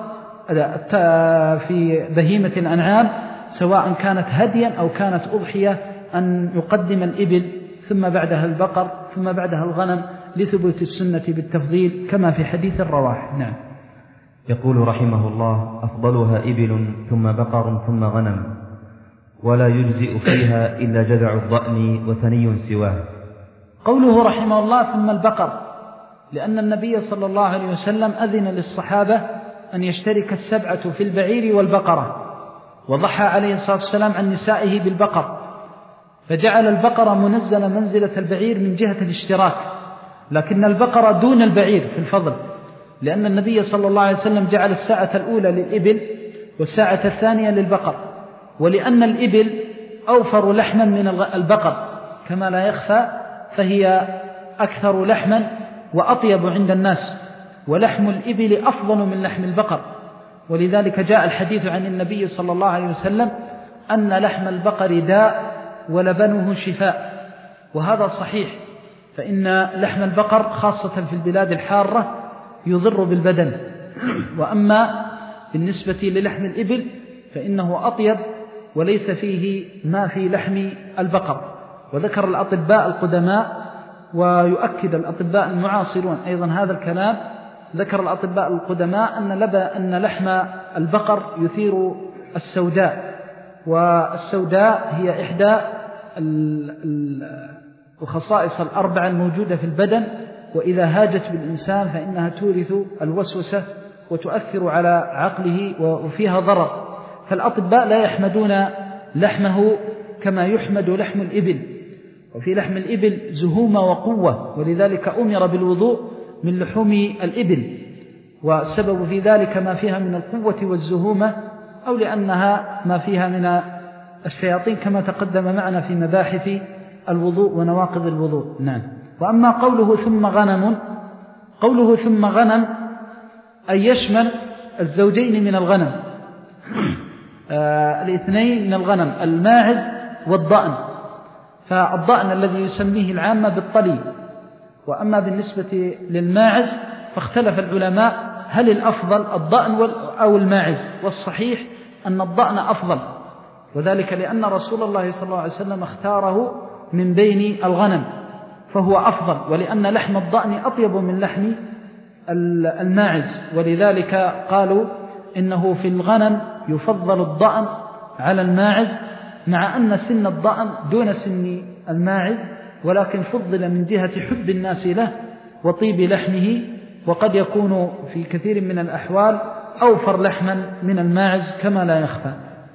في بهيمة الأنعام سواء كانت هديا أو كانت أضحية أن يقدم الإبل ثم بعدها البقر ثم بعدها الغنم، لثبوت السنة بالتفضيل كما في حديث الرواح. نعم. يقول رحمه الله: أفضلها إبل ثم بقر ثم غنم، ولا يجزئ فيها إلا جذع الضأن وثني سواه. قوله رحمه الله ثم البقر، لأن النبي صلى الله عليه وسلم أذن للصحابة أن يشترك السبعة في البعير والبقرة، وضحى عليه الصلاة والسلام عن نسائه بالبقر، فجعل البقرة منزل منزلة البعير من جهة الاشتراك، لكن البقرة دون البعير في الفضل، لأن النبي صلى الله عليه وسلم جعل الساعة الأولى للإبل والساعة الثانية للبقر، ولأن الإبل أوفر لحما من البقر كما لا يخفى، فهي أكثر لحما وأطيب عند الناس، ولحم الإبل أفضل من لحم البقر. ولذلك جاء الحديث عن النبي صلى الله عليه وسلم أن لحم البقر داء ولبنه شفاء، وهذا صحيح، فإن لحم البقر خاصة في البلاد الحارة يضر بالبدن، وأما بالنسبة للحم الإبل فإنه أطيب وليس فيه ما في لحم البقر. وذكر الأطباء القدماء، ويؤكد الأطباء المعاصرون أيضا هذا الكلام، ذكر الأطباء القدماء أن, لبا أن لحم البقر يثير السوداء، والسوداء هي إحدى الخصائص الأربعة الموجودة في البدن، وإذا هاجت بالإنسان فإنها تورث الوسوسة وتؤثر على عقله وفيها ضرر. فالأطباء لا يحمدون لحمه كما يحمد لحم الإبل، وفي لحم الإبل زهومة وقوة، ولذلك أمر بالوضوء من لحوم الإبل، والسبب في ذلك ما فيها من القوة والزهومة، أو لأنها ما فيها من الشياطين كما تقدم معنا في مباحث الوضوء ونواقض الوضوء. نعم. وأما قوله ثم غنم، قوله ثم غنم أي يشمل الزوجين من الغنم، آه الاثنين من الغنم، الماعز والضأن. فالضأن الذي يسميه العامة بالطلي، وأما بالنسبة للماعز فاختلف العلماء هل الأفضل الضأن أو الماعز، والصحيح أن الضأن أفضل، وذلك لأن رسول الله صلى الله عليه وسلم اختاره من بين الغنم فهو أفضل، ولأن لحم الضأن أطيب من لحم الماعز، ولذلك قالوا إنه في الغنم يفضل الضأن على الماعز، مع أن سن الضأن دون سن الماعز، ولكن فضل من جهة حب الناس له وطيب لحمه، وقد يكون في كثير من الأحوال أوفر لحما من الماعز كما لا يخفى.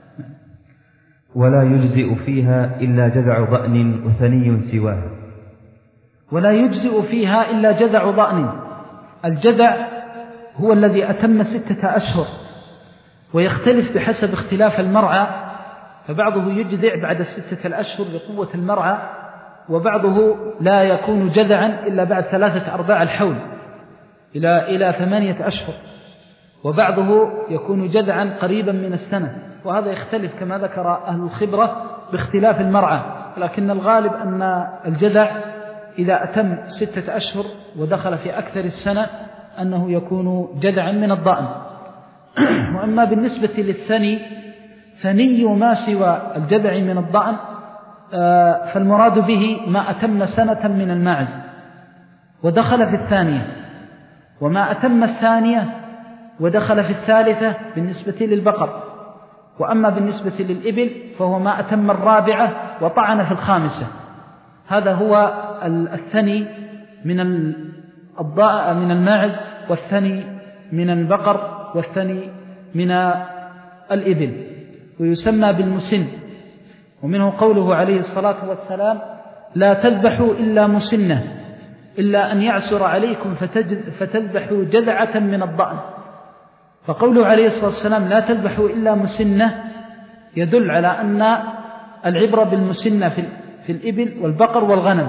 ولا يجزئ فيها إلا جذع ضأن وثني سواه. ولا يجزئ فيها إلا جذع ضأن. الجذع هو الذي أتم ستة أشهر، ويختلف بحسب اختلاف المرعى، فبعضه يجذع بعد ستة الأشهر لقوة المرعى، وبعضه لا يكون جذعا إلا بعد ثلاثة أرباع الحول إلى إلى ثمانية أشهر، وبعضه يكون جذعا قريبا من السنة، وهذا يختلف كما ذكر أهل الخبرة باختلاف المرعى، لكن الغالب أن الجذع إذا أتم ستة أشهر ودخل في أكثر السنة أنه يكون جذعا من الضأن. وأما بالنسبة للثني، ثني ما سوى الجذع من الضأن فالمراد به ما أتم سنة من الماعز ودخل في الثانية، وما أتم الثانية ودخل في الثالثة بالنسبة للبقر. وأما بالنسبة للإبل فهو ما أتم الرابعة وطعن في الخامسة. هذا هو الثني من الضاء من الماعز، والثني من البقر، والثني من الإبل، ويسمى بالمسن. ومنه قوله عليه الصلاة والسلام: لا تذبحوا إلا مسنة، إلا أن يعسر عليكم فتذبحوا جذعة من الضأن. فقوله عليه الصلاة والسلام لا تذبحوا إلا مسنة يدل على أن العبرة بالمسنة في الإبل والبقر والغنم.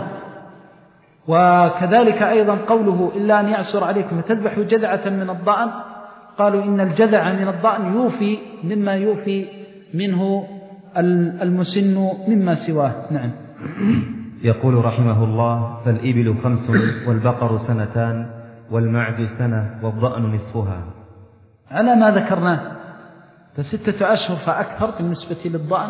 وكذلك أيضا قوله إلا أن يعسر عليكم فتذبحوا جذعة من الضأن، قالوا إن الجذع من الضأن يوفي مما يوفي منه المسن مما سواه. نعم. يقول رحمه الله: فالإبل خمس والبقر سنتان والمعز سنة والضأن نصفها. على ما ذكرناه، فستة أشهر فأكثر بالنسبة للضأن،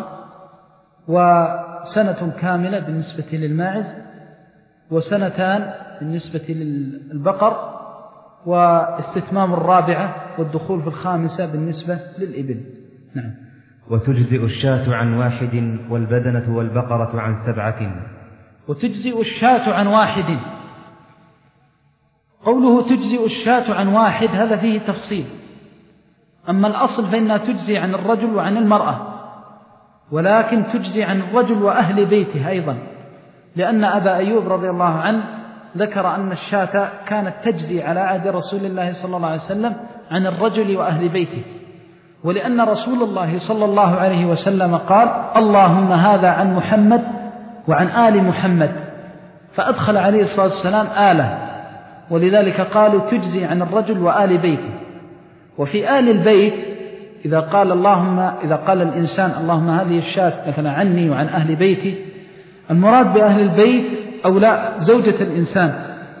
وسنة كاملة بالنسبة للماعز، وسنتان بالنسبة للبقر، واستتمام الرابعة والدخول في الخامسة بالنسبة للإبل. نعم. وتجزئ الشاة عن واحد والبدنة والبقرة عن سبعة. وتجزئ الشاة عن واحد، قوله تجزئ الشاة عن واحد هذا فيه تفصيل. أما الأصل فإنها تجزي عن الرجل وعن المرأة، ولكن تجزي عن الرجل وأهل بيته أيضا، لأن أبا أيوب رضي الله عنه ذكر أن الشاة كانت تجزي على عهد رسول الله صلى الله عليه وسلم عن الرجل وأهل بيته، ولأن رسول الله صلى الله عليه وسلم قال: اللهم هذا عن محمد وعن آل محمد، فأدخل عليه الصلاة والسلام آله، ولذلك قالوا تجزي عن الرجل وآل بيته. وفي آل البيت إذا قال اللهم إذا قال الإنسان اللهم هذه الشاة مثلا عني وعن أهل بيتي، المراد بأهل البيت أو لا زوجة الإنسان،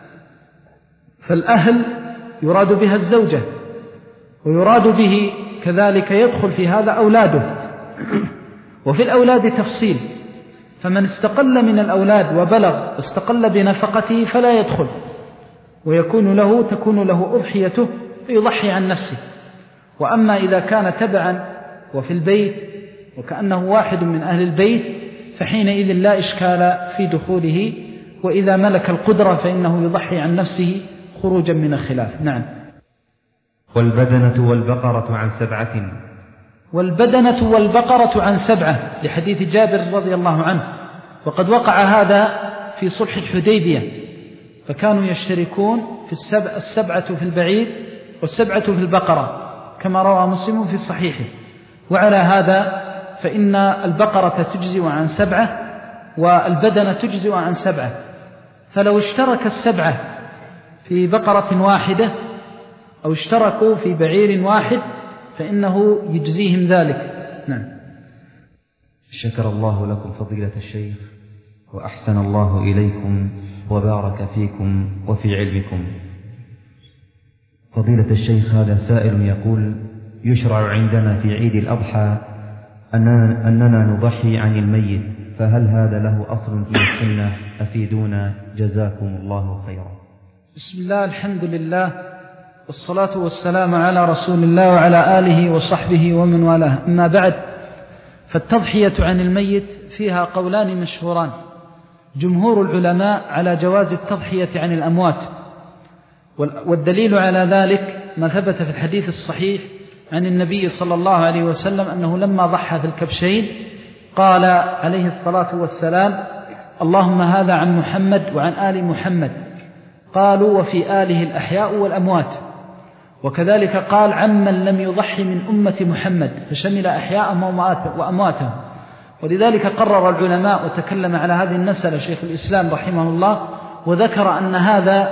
فالأهل يراد بها الزوجة، ويراد به كذلك يدخل في هذا أولاده. وفي الأولاد تفصيل، فمن استقل من الأولاد وبلغ استقل بنفقته فلا يدخل، ويكون له تكون له أضحيته فيضحي عن نفسه. وأما إذا كان تبعا وفي البيت وكأنه واحد من أهل البيت فحينئذ لا إشكال في دخوله، وإذا ملك القدرة فإنه يضحي عن نفسه خروجا من الخلاف. نعم. والبدنة والبقرة عن سبعة. والبدنة والبقرة عن سبعة لحديث جابر رضي الله عنه، وقد وقع هذا في صلح الحديبية، فكانوا يشتركون في السبع السبعة في البعير والسبعة في البقرة كما روى مسلم في صحيحه. وعلى هذا فإن البقرة تجزي عن سبعة، والبدنة تجزئ عن سبعة، فلو اشترك السبعة في بقرة واحدة أو اشتركوا في بعير واحد فإنه يجزيهم ذلك. نعم. شكر الله لكم فضيلة الشيخ، وأحسن الله إليكم وبارك فيكم وفي علمكم. فضيلة الشيخ، هذا سائل يقول: يشرع عندنا في عيد الأضحى أننا, أننا نضحي عن الميت، فهل هذا له أصل في السنة؟ أفيدونا جزاكم الله خيرا. بسم الله، الحمد لله، والصلاة والسلام على رسول الله وعلى آله وصحبه ومن والاه. أما بعد، فالتضحية عن الميت فيها قولان مشهوران. جمهور العلماء على جواز التضحية عن الأموات، والدليل على ذلك ما ثبت في الحديث الصحيح عن النبي صلى الله عليه وسلم أنه لما ضحى في الكبشين قال عليه الصلاة والسلام: اللهم هذا عن محمد وعن آل محمد. قالوا: وفي آله الأحياء والأموات. وكذلك قال: عمن لم يضحي من أمة محمد، فشمل أحياءهم وأمواتهم. ولذلك قرر العلماء وتكلم على هذه المسألة شيخ الإسلام رحمه الله، وذكر أن هذا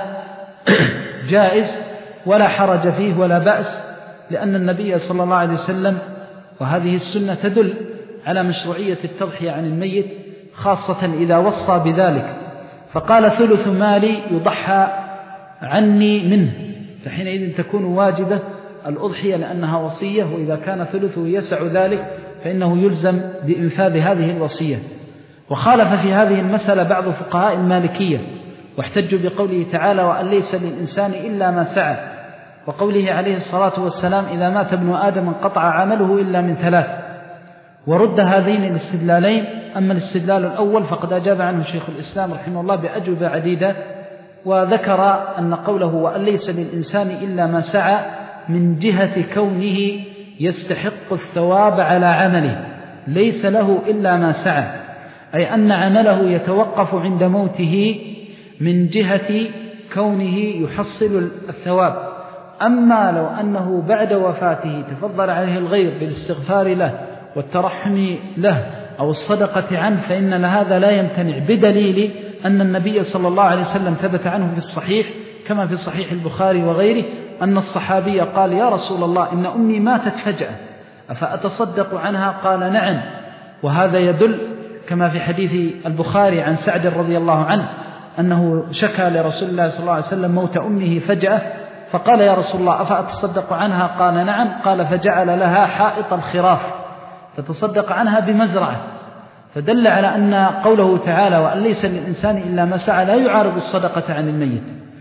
جائز ولا حرج فيه ولا بأس، لأن النبي صلى الله عليه وسلم وهذه السنة تدل على مشروعية التضحية عن الميت، خاصة إذا وصى بذلك، فقال: ثلث مالي يضحى عني منه، فحينئذ تكون واجبة الأضحية لأنها وصية، وإذا كان ثلثه يسع ذلك فإنه يلزم بإنفاذ هذه الوصية. وخالف في هذه المسألة بعض فقهاء المالكية، واحتجوا بقوله تعالى: وأن ليس للإنسان إلا ما سعى، وقوله عليه الصلاة والسلام: إذا مات ابن آدم انقطع عمله إلا من ثلاث. ورد هذين الاستدلالين. أما الاستدلال الأول فقد أجاب عنه شيخ الإسلام رحمه الله بأجوبة عديدة، وذكر أن قوله: وأن ليس للإنسان إلا ما سعى من جهة كونه يستحق الثواب على عمله، ليس له إلا ما سعى، أي أن عمله يتوقف عند موته من جهة كونه يحصل الثواب. أما لو أنه بعد وفاته تفضل عليه الغير بالاستغفار له والترحم له أو الصدقة عنه فإن هذا لا يمتنع، بدليل أن النبي صلى الله عليه وسلم ثبت عنه في الصحيح كما في صحيح البخاري وغيره أن الصحابي قال: يا رسول الله، إن أمي ماتت فجأة أفأتصدق عنها؟ قال: نعم. وهذا يدل كما في حديث البخاري عن سعد رضي الله عنه أنه شكى لرسول الله صلى الله عليه وسلم موت أمه فجأة، فقال: يا رسول الله، أفأتصدق عنها؟ قال: نعم. قال: فجعل لها حائط الخراف فتصدق عنها بمزرعة. فدل على أن قوله تعالى: وأن ليس للإنسان إلا ما سعى لا يعارض الصدقة عن الميت،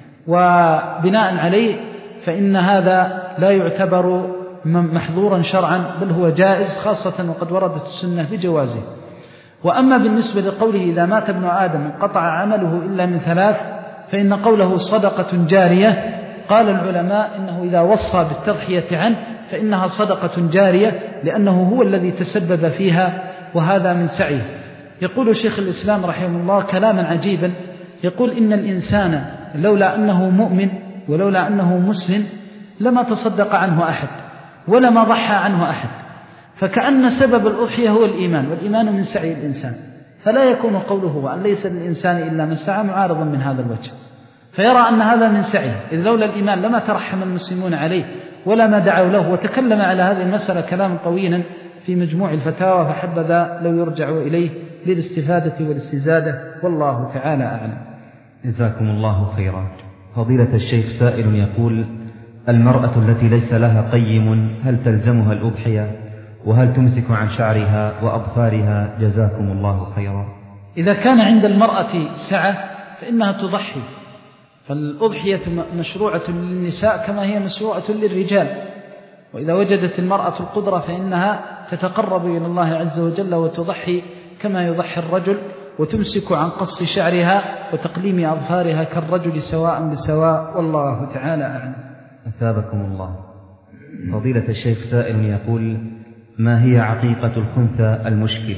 وبناء عليه فإن هذا لا يعتبر محظورا شرعا، بل هو جائز، خاصة وقد وردت السنة بجوازه. وأما بالنسبة لقوله: إذا مات ابن آدم انقطع عمله إلا من ثلاث، فإن قوله صدقة جارية، قال العلماء إنه إذا وصى بالتضحية عنه فإنها صدقة جارية، لأنه هو الذي تسبب فيها وهذا من سعيه. يقول شيخ الإسلام رحمه الله كلاما عجيبا، يقول: إن الإنسان لولا أنه مؤمن ولولا أنه مسلم لما تصدق عنه أحد ولما ضحى عنه أحد، فكأن سبب الأضحية هو الإيمان، والإيمان من سعي الإنسان، فلا يكون قوله: وأن ليس للإنسان إلا من سعى معارضا من هذا الوجه، فيرى أن هذا من سعيه، إذ لولا الإيمان لما ترحم المسلمون عليه ولا ما دعوا له. وتكلم على هذه المسألة كلاما طويلا في مجموع الفتاوى، فحبذا لو يرجع إليه للاستفادة والاستزادة، والله تعالى أعلم. جزاكم الله خيرا. فضيلة الشيخ، سائل يقول: المرأة التي ليس لها قيم هل تلزمها الأضحية؟ وهل تمسك عن شعرها وأظفارها؟ جزاكم الله خيرا. إذا كان عند المرأة سعة فإنها تضحي، فالأضحية مشروعة للنساء كما هي مشروعة للرجال، وإذا وجدت المرأة القدرة فإنها تتقرب إلى الله عز وجل وتضحي كما يضحي الرجل، وتمسك عن قص شعرها وتقليم أظفارها كالرجل سواء بسواء، والله تعالى أعلم. أثابكم الله. فضيلة الشيخ، سائل يقول: ما هي عقيقة الخنثى المشكل؟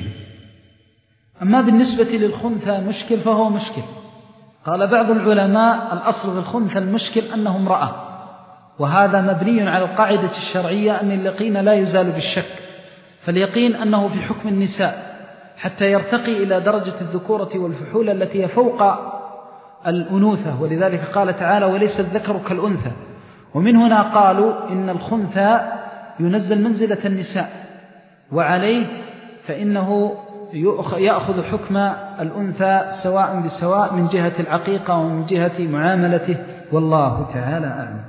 أما بالنسبة للخنثى مشكل فهو مشكل. قال بعض العلماء: الأصل في الخنثى المشكل أنه امرأة، وهذا مبني على القاعدة الشرعية أن اليقين لا يزال بالشك، فاليقين أنه في حكم النساء، حتى يرتقي إلى درجة الذكورة والفحولة التي هي فوق الأنوثة، ولذلك قال تعالى وليس الذكر كالأنثى. ومن هنا قالوا إن الخنثى ينزل منزلة النساء، وعليه فإنه يأخذ حكم الأنثى سواء بسواء من جهة العقيقة ومن جهة معاملته، والله تعالى أعلم.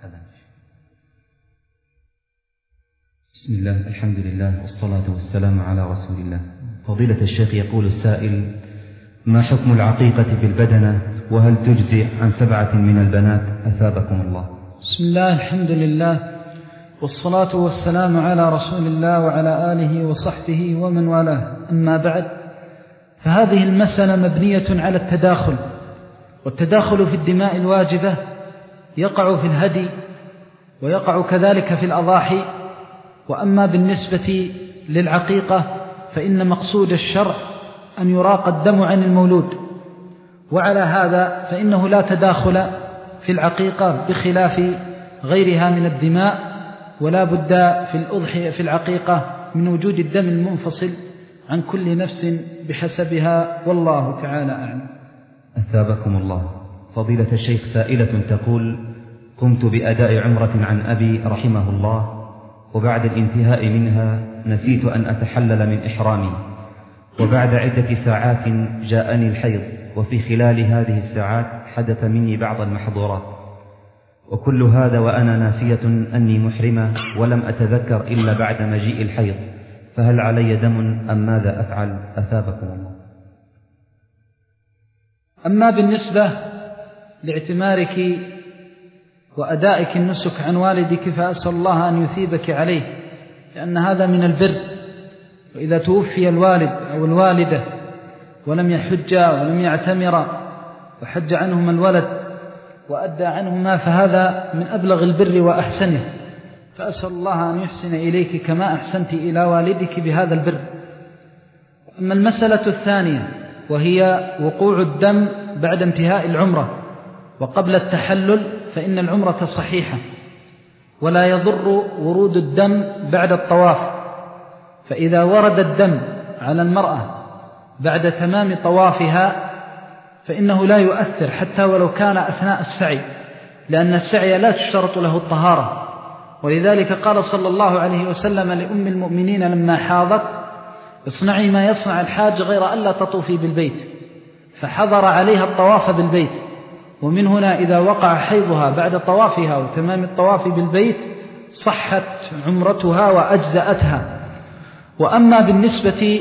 بسم الله، الحمد لله، والصلاة والسلام على رسول الله. فضيلة الشيخ، يقول السائل: ما حكم العقيقة بالبدنة، وهل تجزي عن سبعة من البنات؟ أثابكم الله. بسم الله، الحمد لله، والصلاة والسلام على رسول الله وعلى آله وصحبه ومن والاه، أما بعد، فهذه المسألة مبنية على التداخل، والتداخل في الدماء الواجبة يقع في الهدي ويقع كذلك في الأضاحي. وأما بالنسبة للعقيقة فإن مقصود الشرع أن يراق الدم عن المولود، وعلى هذا فإنه لا تداخل في العقيقة بخلاف غيرها من الدماء، ولا بد في الأضحية في العقيقة من وجود الدم المنفصل عن كل نفس بحسبها، والله تعالى أعلم. أثابكم الله. فضيلة الشيخ، سائلة تقول: قمت بأداء عمرة عن أبي رحمه الله، وبعد الانتهاء منها نسيت أن أتحلل من إحرامي، وبعد عدة ساعات جاءني الحيض، وفي خلال هذه الساعات حدث مني بعض المحظورات، وكل هذا وأنا ناسية أني محرمة ولم أتذكر إلا بعد مجيء الحيض، فهل علي دم أم ماذا أفعل؟ أثابكم الله. أما بالنسبة لاعتمارك وأدائك النسك عن والدك فأسأل الله أن يثيبك عليه، لأن هذا من البر. وإذا توفي الوالد أو الوالدة ولم يحجا ولم يعتمرا وحج عنهما الولد وأدى عنهما فهذا من أبلغ البر وأحسنه، فأسأل الله أن يحسن إليك كما أحسنت إلى والدك بهذا البر. أما المسألة الثانية وهي وقوع الدم بعد انتهاء العمرة وقبل التحلل، فإن العمرة صحيحة ولا يضر ورود الدم بعد الطواف، فإذا ورد الدم على المرأة بعد تمام طوافها فإنه لا يؤثر حتى ولو كان أثناء السعي، لأن السعي لا تشترط له الطهارة. ولذلك قال صلى الله عليه وسلم لأم المؤمنين لما حاضت: اصنعي ما يصنع الحاج غير ألا تطوفي بالبيت، فحضر عليها الطواف بالبيت. ومن هنا إذا وقع حيضها بعد طوافها وتمام الطواف بالبيت صحت عمرتها وأجزأتها. وأما بالنسبة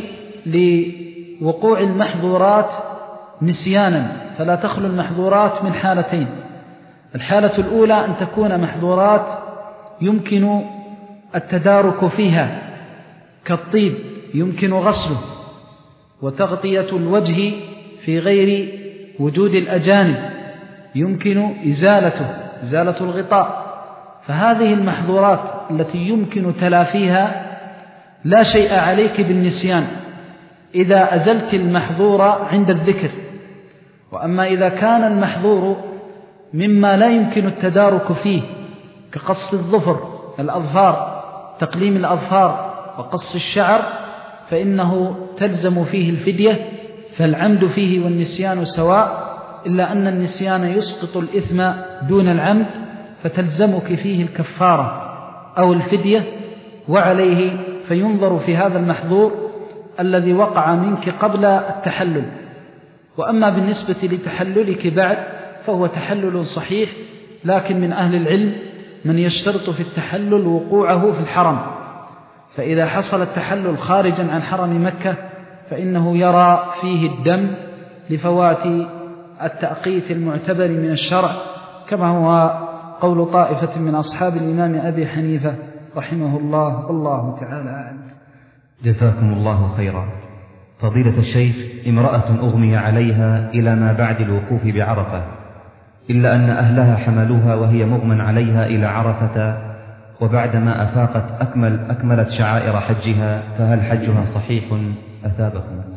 لوقوع المحظورات نسيانا فلا تخلو المحظورات من حالتين: الحالة الأولى أن تكون محظورات يمكن التدارك فيها كالطيب يمكن غسله، وتغطية الوجه في غير وجود الأجانب يمكن إزالته إزالة الغطاء. فهذه المحظورات التي يمكن تلافيها لا شيء عليك بالنسيان إذا أزلت المحظور عند الذكر. وأما إذا كان المحظور مما لا يمكن التدارك فيه كقص الظفر الأظفار تقليم الأظفار وقص الشعر فإنه تلزم فيه الفدية، فالعمد فيه والنسيان سواء، إلا أن النسيان يسقط الإثم دون العمد، فتلزمك فيه الكفارة أو الفدية، وعليه فينظر في هذا المحظور الذي وقع منك قبل التحلل. وأما بالنسبة لتحللك بعد فهو تحلل صحيح، لكن من أهل العلم من يشترط في التحلل وقوعه في الحرم، فإذا حصل التحلل خارجا عن حرم مكة فإنه يرى فيه الدم لفوات التأقيت المعتبر من الشرع، كما هو قول طائفة من أصحاب الإمام أبي حنيفة رحمه الله، والله تعالى أعلم. جزاكم الله خيرا. فضيلة الشيخ، امرأة أغمي عليها إلى ما بعد الوقوف بعرفة، إلا أن أهلها حملوها وهي مغمى عليها إلى عرفة، وبعدما أفاقت أكمل أكملت شعائر حجها، فهل حجها صحيح؟ أثابكم الله.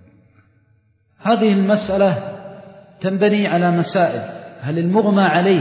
هذه المسألة تنبني على مسائل: هل المغمى عليه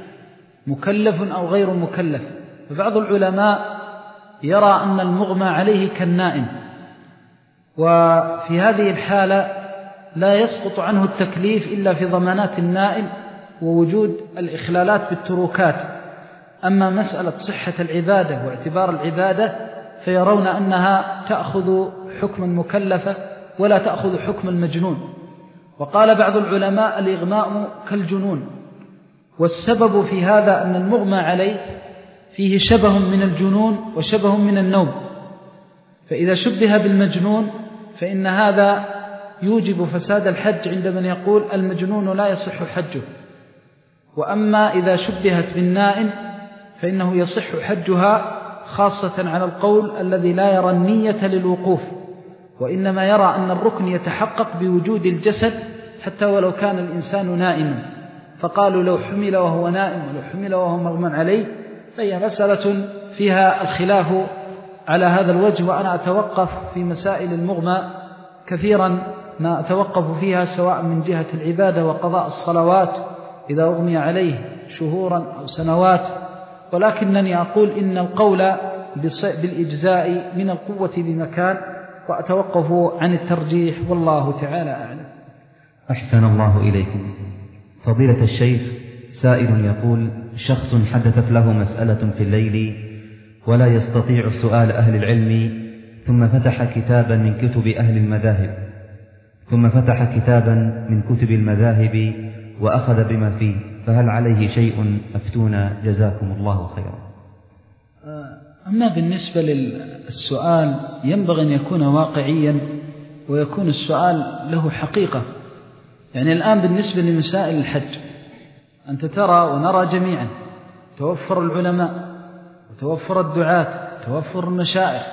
مكلف أو غير مكلف؟ فبعض العلماء يرى أن المغمى عليه كالنائم، وفي هذه الحالة لا يسقط عنه التكليف إلا في ضمانات النائم ووجود الإخلالات بالتروكات. أما مسألة صحة العبادة واعتبار العبادة فيرون أنها تأخذ حكم المكلفة ولا تأخذ حكم المجنون. وقال بعض العلماء الإغماء كالجنون، والسبب في هذا أن المغمى عليه فيه شبه من الجنون وشبه من النوم، فإذا شبه بالمجنون فإن هذا يوجب فساد الحج عند من يقول المجنون لا يصح حجه. وأما إذا شبهت بالنائم فإنه يصح حجها، خاصة على القول الذي لا يرى النية للوقوف، وإنما يرى أن الركن يتحقق بوجود الجسد حتى ولو كان الإنسان نائما. فقالوا لو حمل وهو نائم ولو حمل وهو مغمى عليه، فهي مسألة فيها الخلاف على هذا الوجه. وأنا أتوقف في مسائل المغمى كثيرا ما أتوقف فيها، سواء من جهة العبادة وقضاء الصلوات إذا أغمي عليه شهورا أو سنوات، ولكنني أقول إن القول بالإجزاء من القوة بمكان، وأتوقف عن الترجيح والله تعالى أعلم. أحسن الله إليكم. فضيلة الشيخ، سائل يقول: شخص حدثت له مسألة في الليل ولا يستطيع سؤال أهل العلم، ثم فتح كتابا من كتب أهل المذاهب ثم فتح كتابا من كتب المذاهب وأخذ بما فيه، فهل عليه شيء؟ أفتونا جزاكم الله خيرا. أما بالنسبة للسؤال ينبغي أن يكون واقعيا ويكون السؤال له حقيقة. يعني الآن بالنسبة لمسائل الحج أنت ترى ونرى جميعا توفر العلماء وتوفر الدعاة توفر المشاعر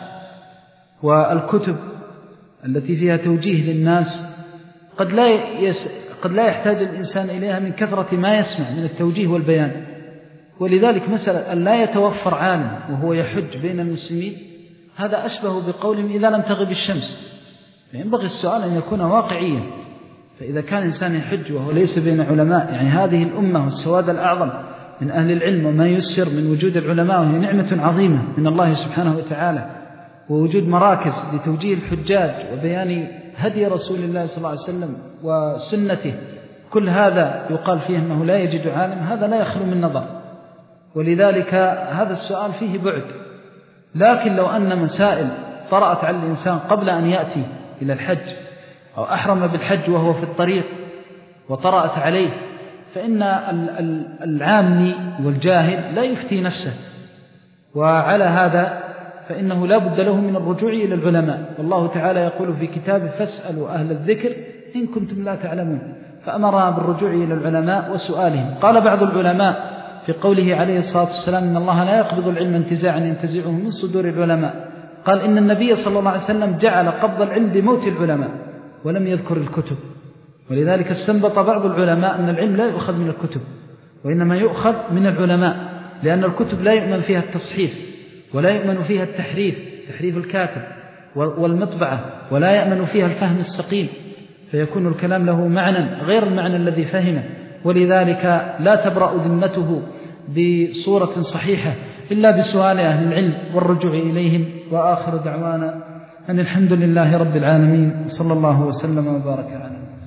والكتب التي فيها توجيه للناس، قد لا يس قد لا يحتاج الإنسان إليها من كثرة ما يسمع من التوجيه والبيان. ولذلك مسألة أن لا يتوفر عالم وهو يحج بين المسلمين هذا أشبه بقولهم إذا لم تغب الشمس. فينبغي السؤال أن يكون واقعيا. فإذا كان إنسان يحج وهو ليس بين علماء، يعني هذه الأمة والسواد الأعظم من أهل العلم وما يسر من وجود العلماء، وهي نعمة عظيمة من الله سبحانه وتعالى، ووجود مراكز لتوجيه الحجاج وبيان هدي رسول الله صلى الله عليه وسلم وسنته، كل هذا يقال فيه أنه لا يجد عالم، هذا لا يخلو من نظر. ولذلك هذا السؤال فيه بعد. لكن لو أن مسائل طرأت على الإنسان قبل أن يأتي إلى الحج أو أحرم بالحج وهو في الطريق وطرأت عليه، فإن العامي والجاهل لا يفتي نفسه، وعلى هذا فإنه لا بد له من الرجوع إلى العلماء. والله تعالى يقول في كتابه: فاسألوا أهل الذكر إن كنتم لا تعلمون. فأمر بالرجوع إلى العلماء وسؤالهم. قال بعض العلماء في قوله عليه الصلاة والسلام: إن الله لا يقبض العلم انتزاعا ينتزعه من صدور العلماء، قال: إن النبي صلى الله عليه وسلم جعل قبض العلم بموت العلماء ولم يذكر الكتب. ولذلك استنبط بعض العلماء أن العلم لا يؤخذ من الكتب وإنما يؤخذ من العلماء، لأن الكتب لا يؤمن فيها التصحيف ولا يؤمن فيها التحريف، تحريف الكاتب والمطبعة، ولا يؤمن فيها الفهم السقيم، فيكون الكلام له معنى غير المعنى الذي فهمه. ولذلك لا تبرأ ذمته بصورة صحيحة إلا بسؤال أهل العلم والرجوع إليهم. وآخر دعوانا أن الحمد لله رب العالمين، صلى الله وسلم وبارك عليه.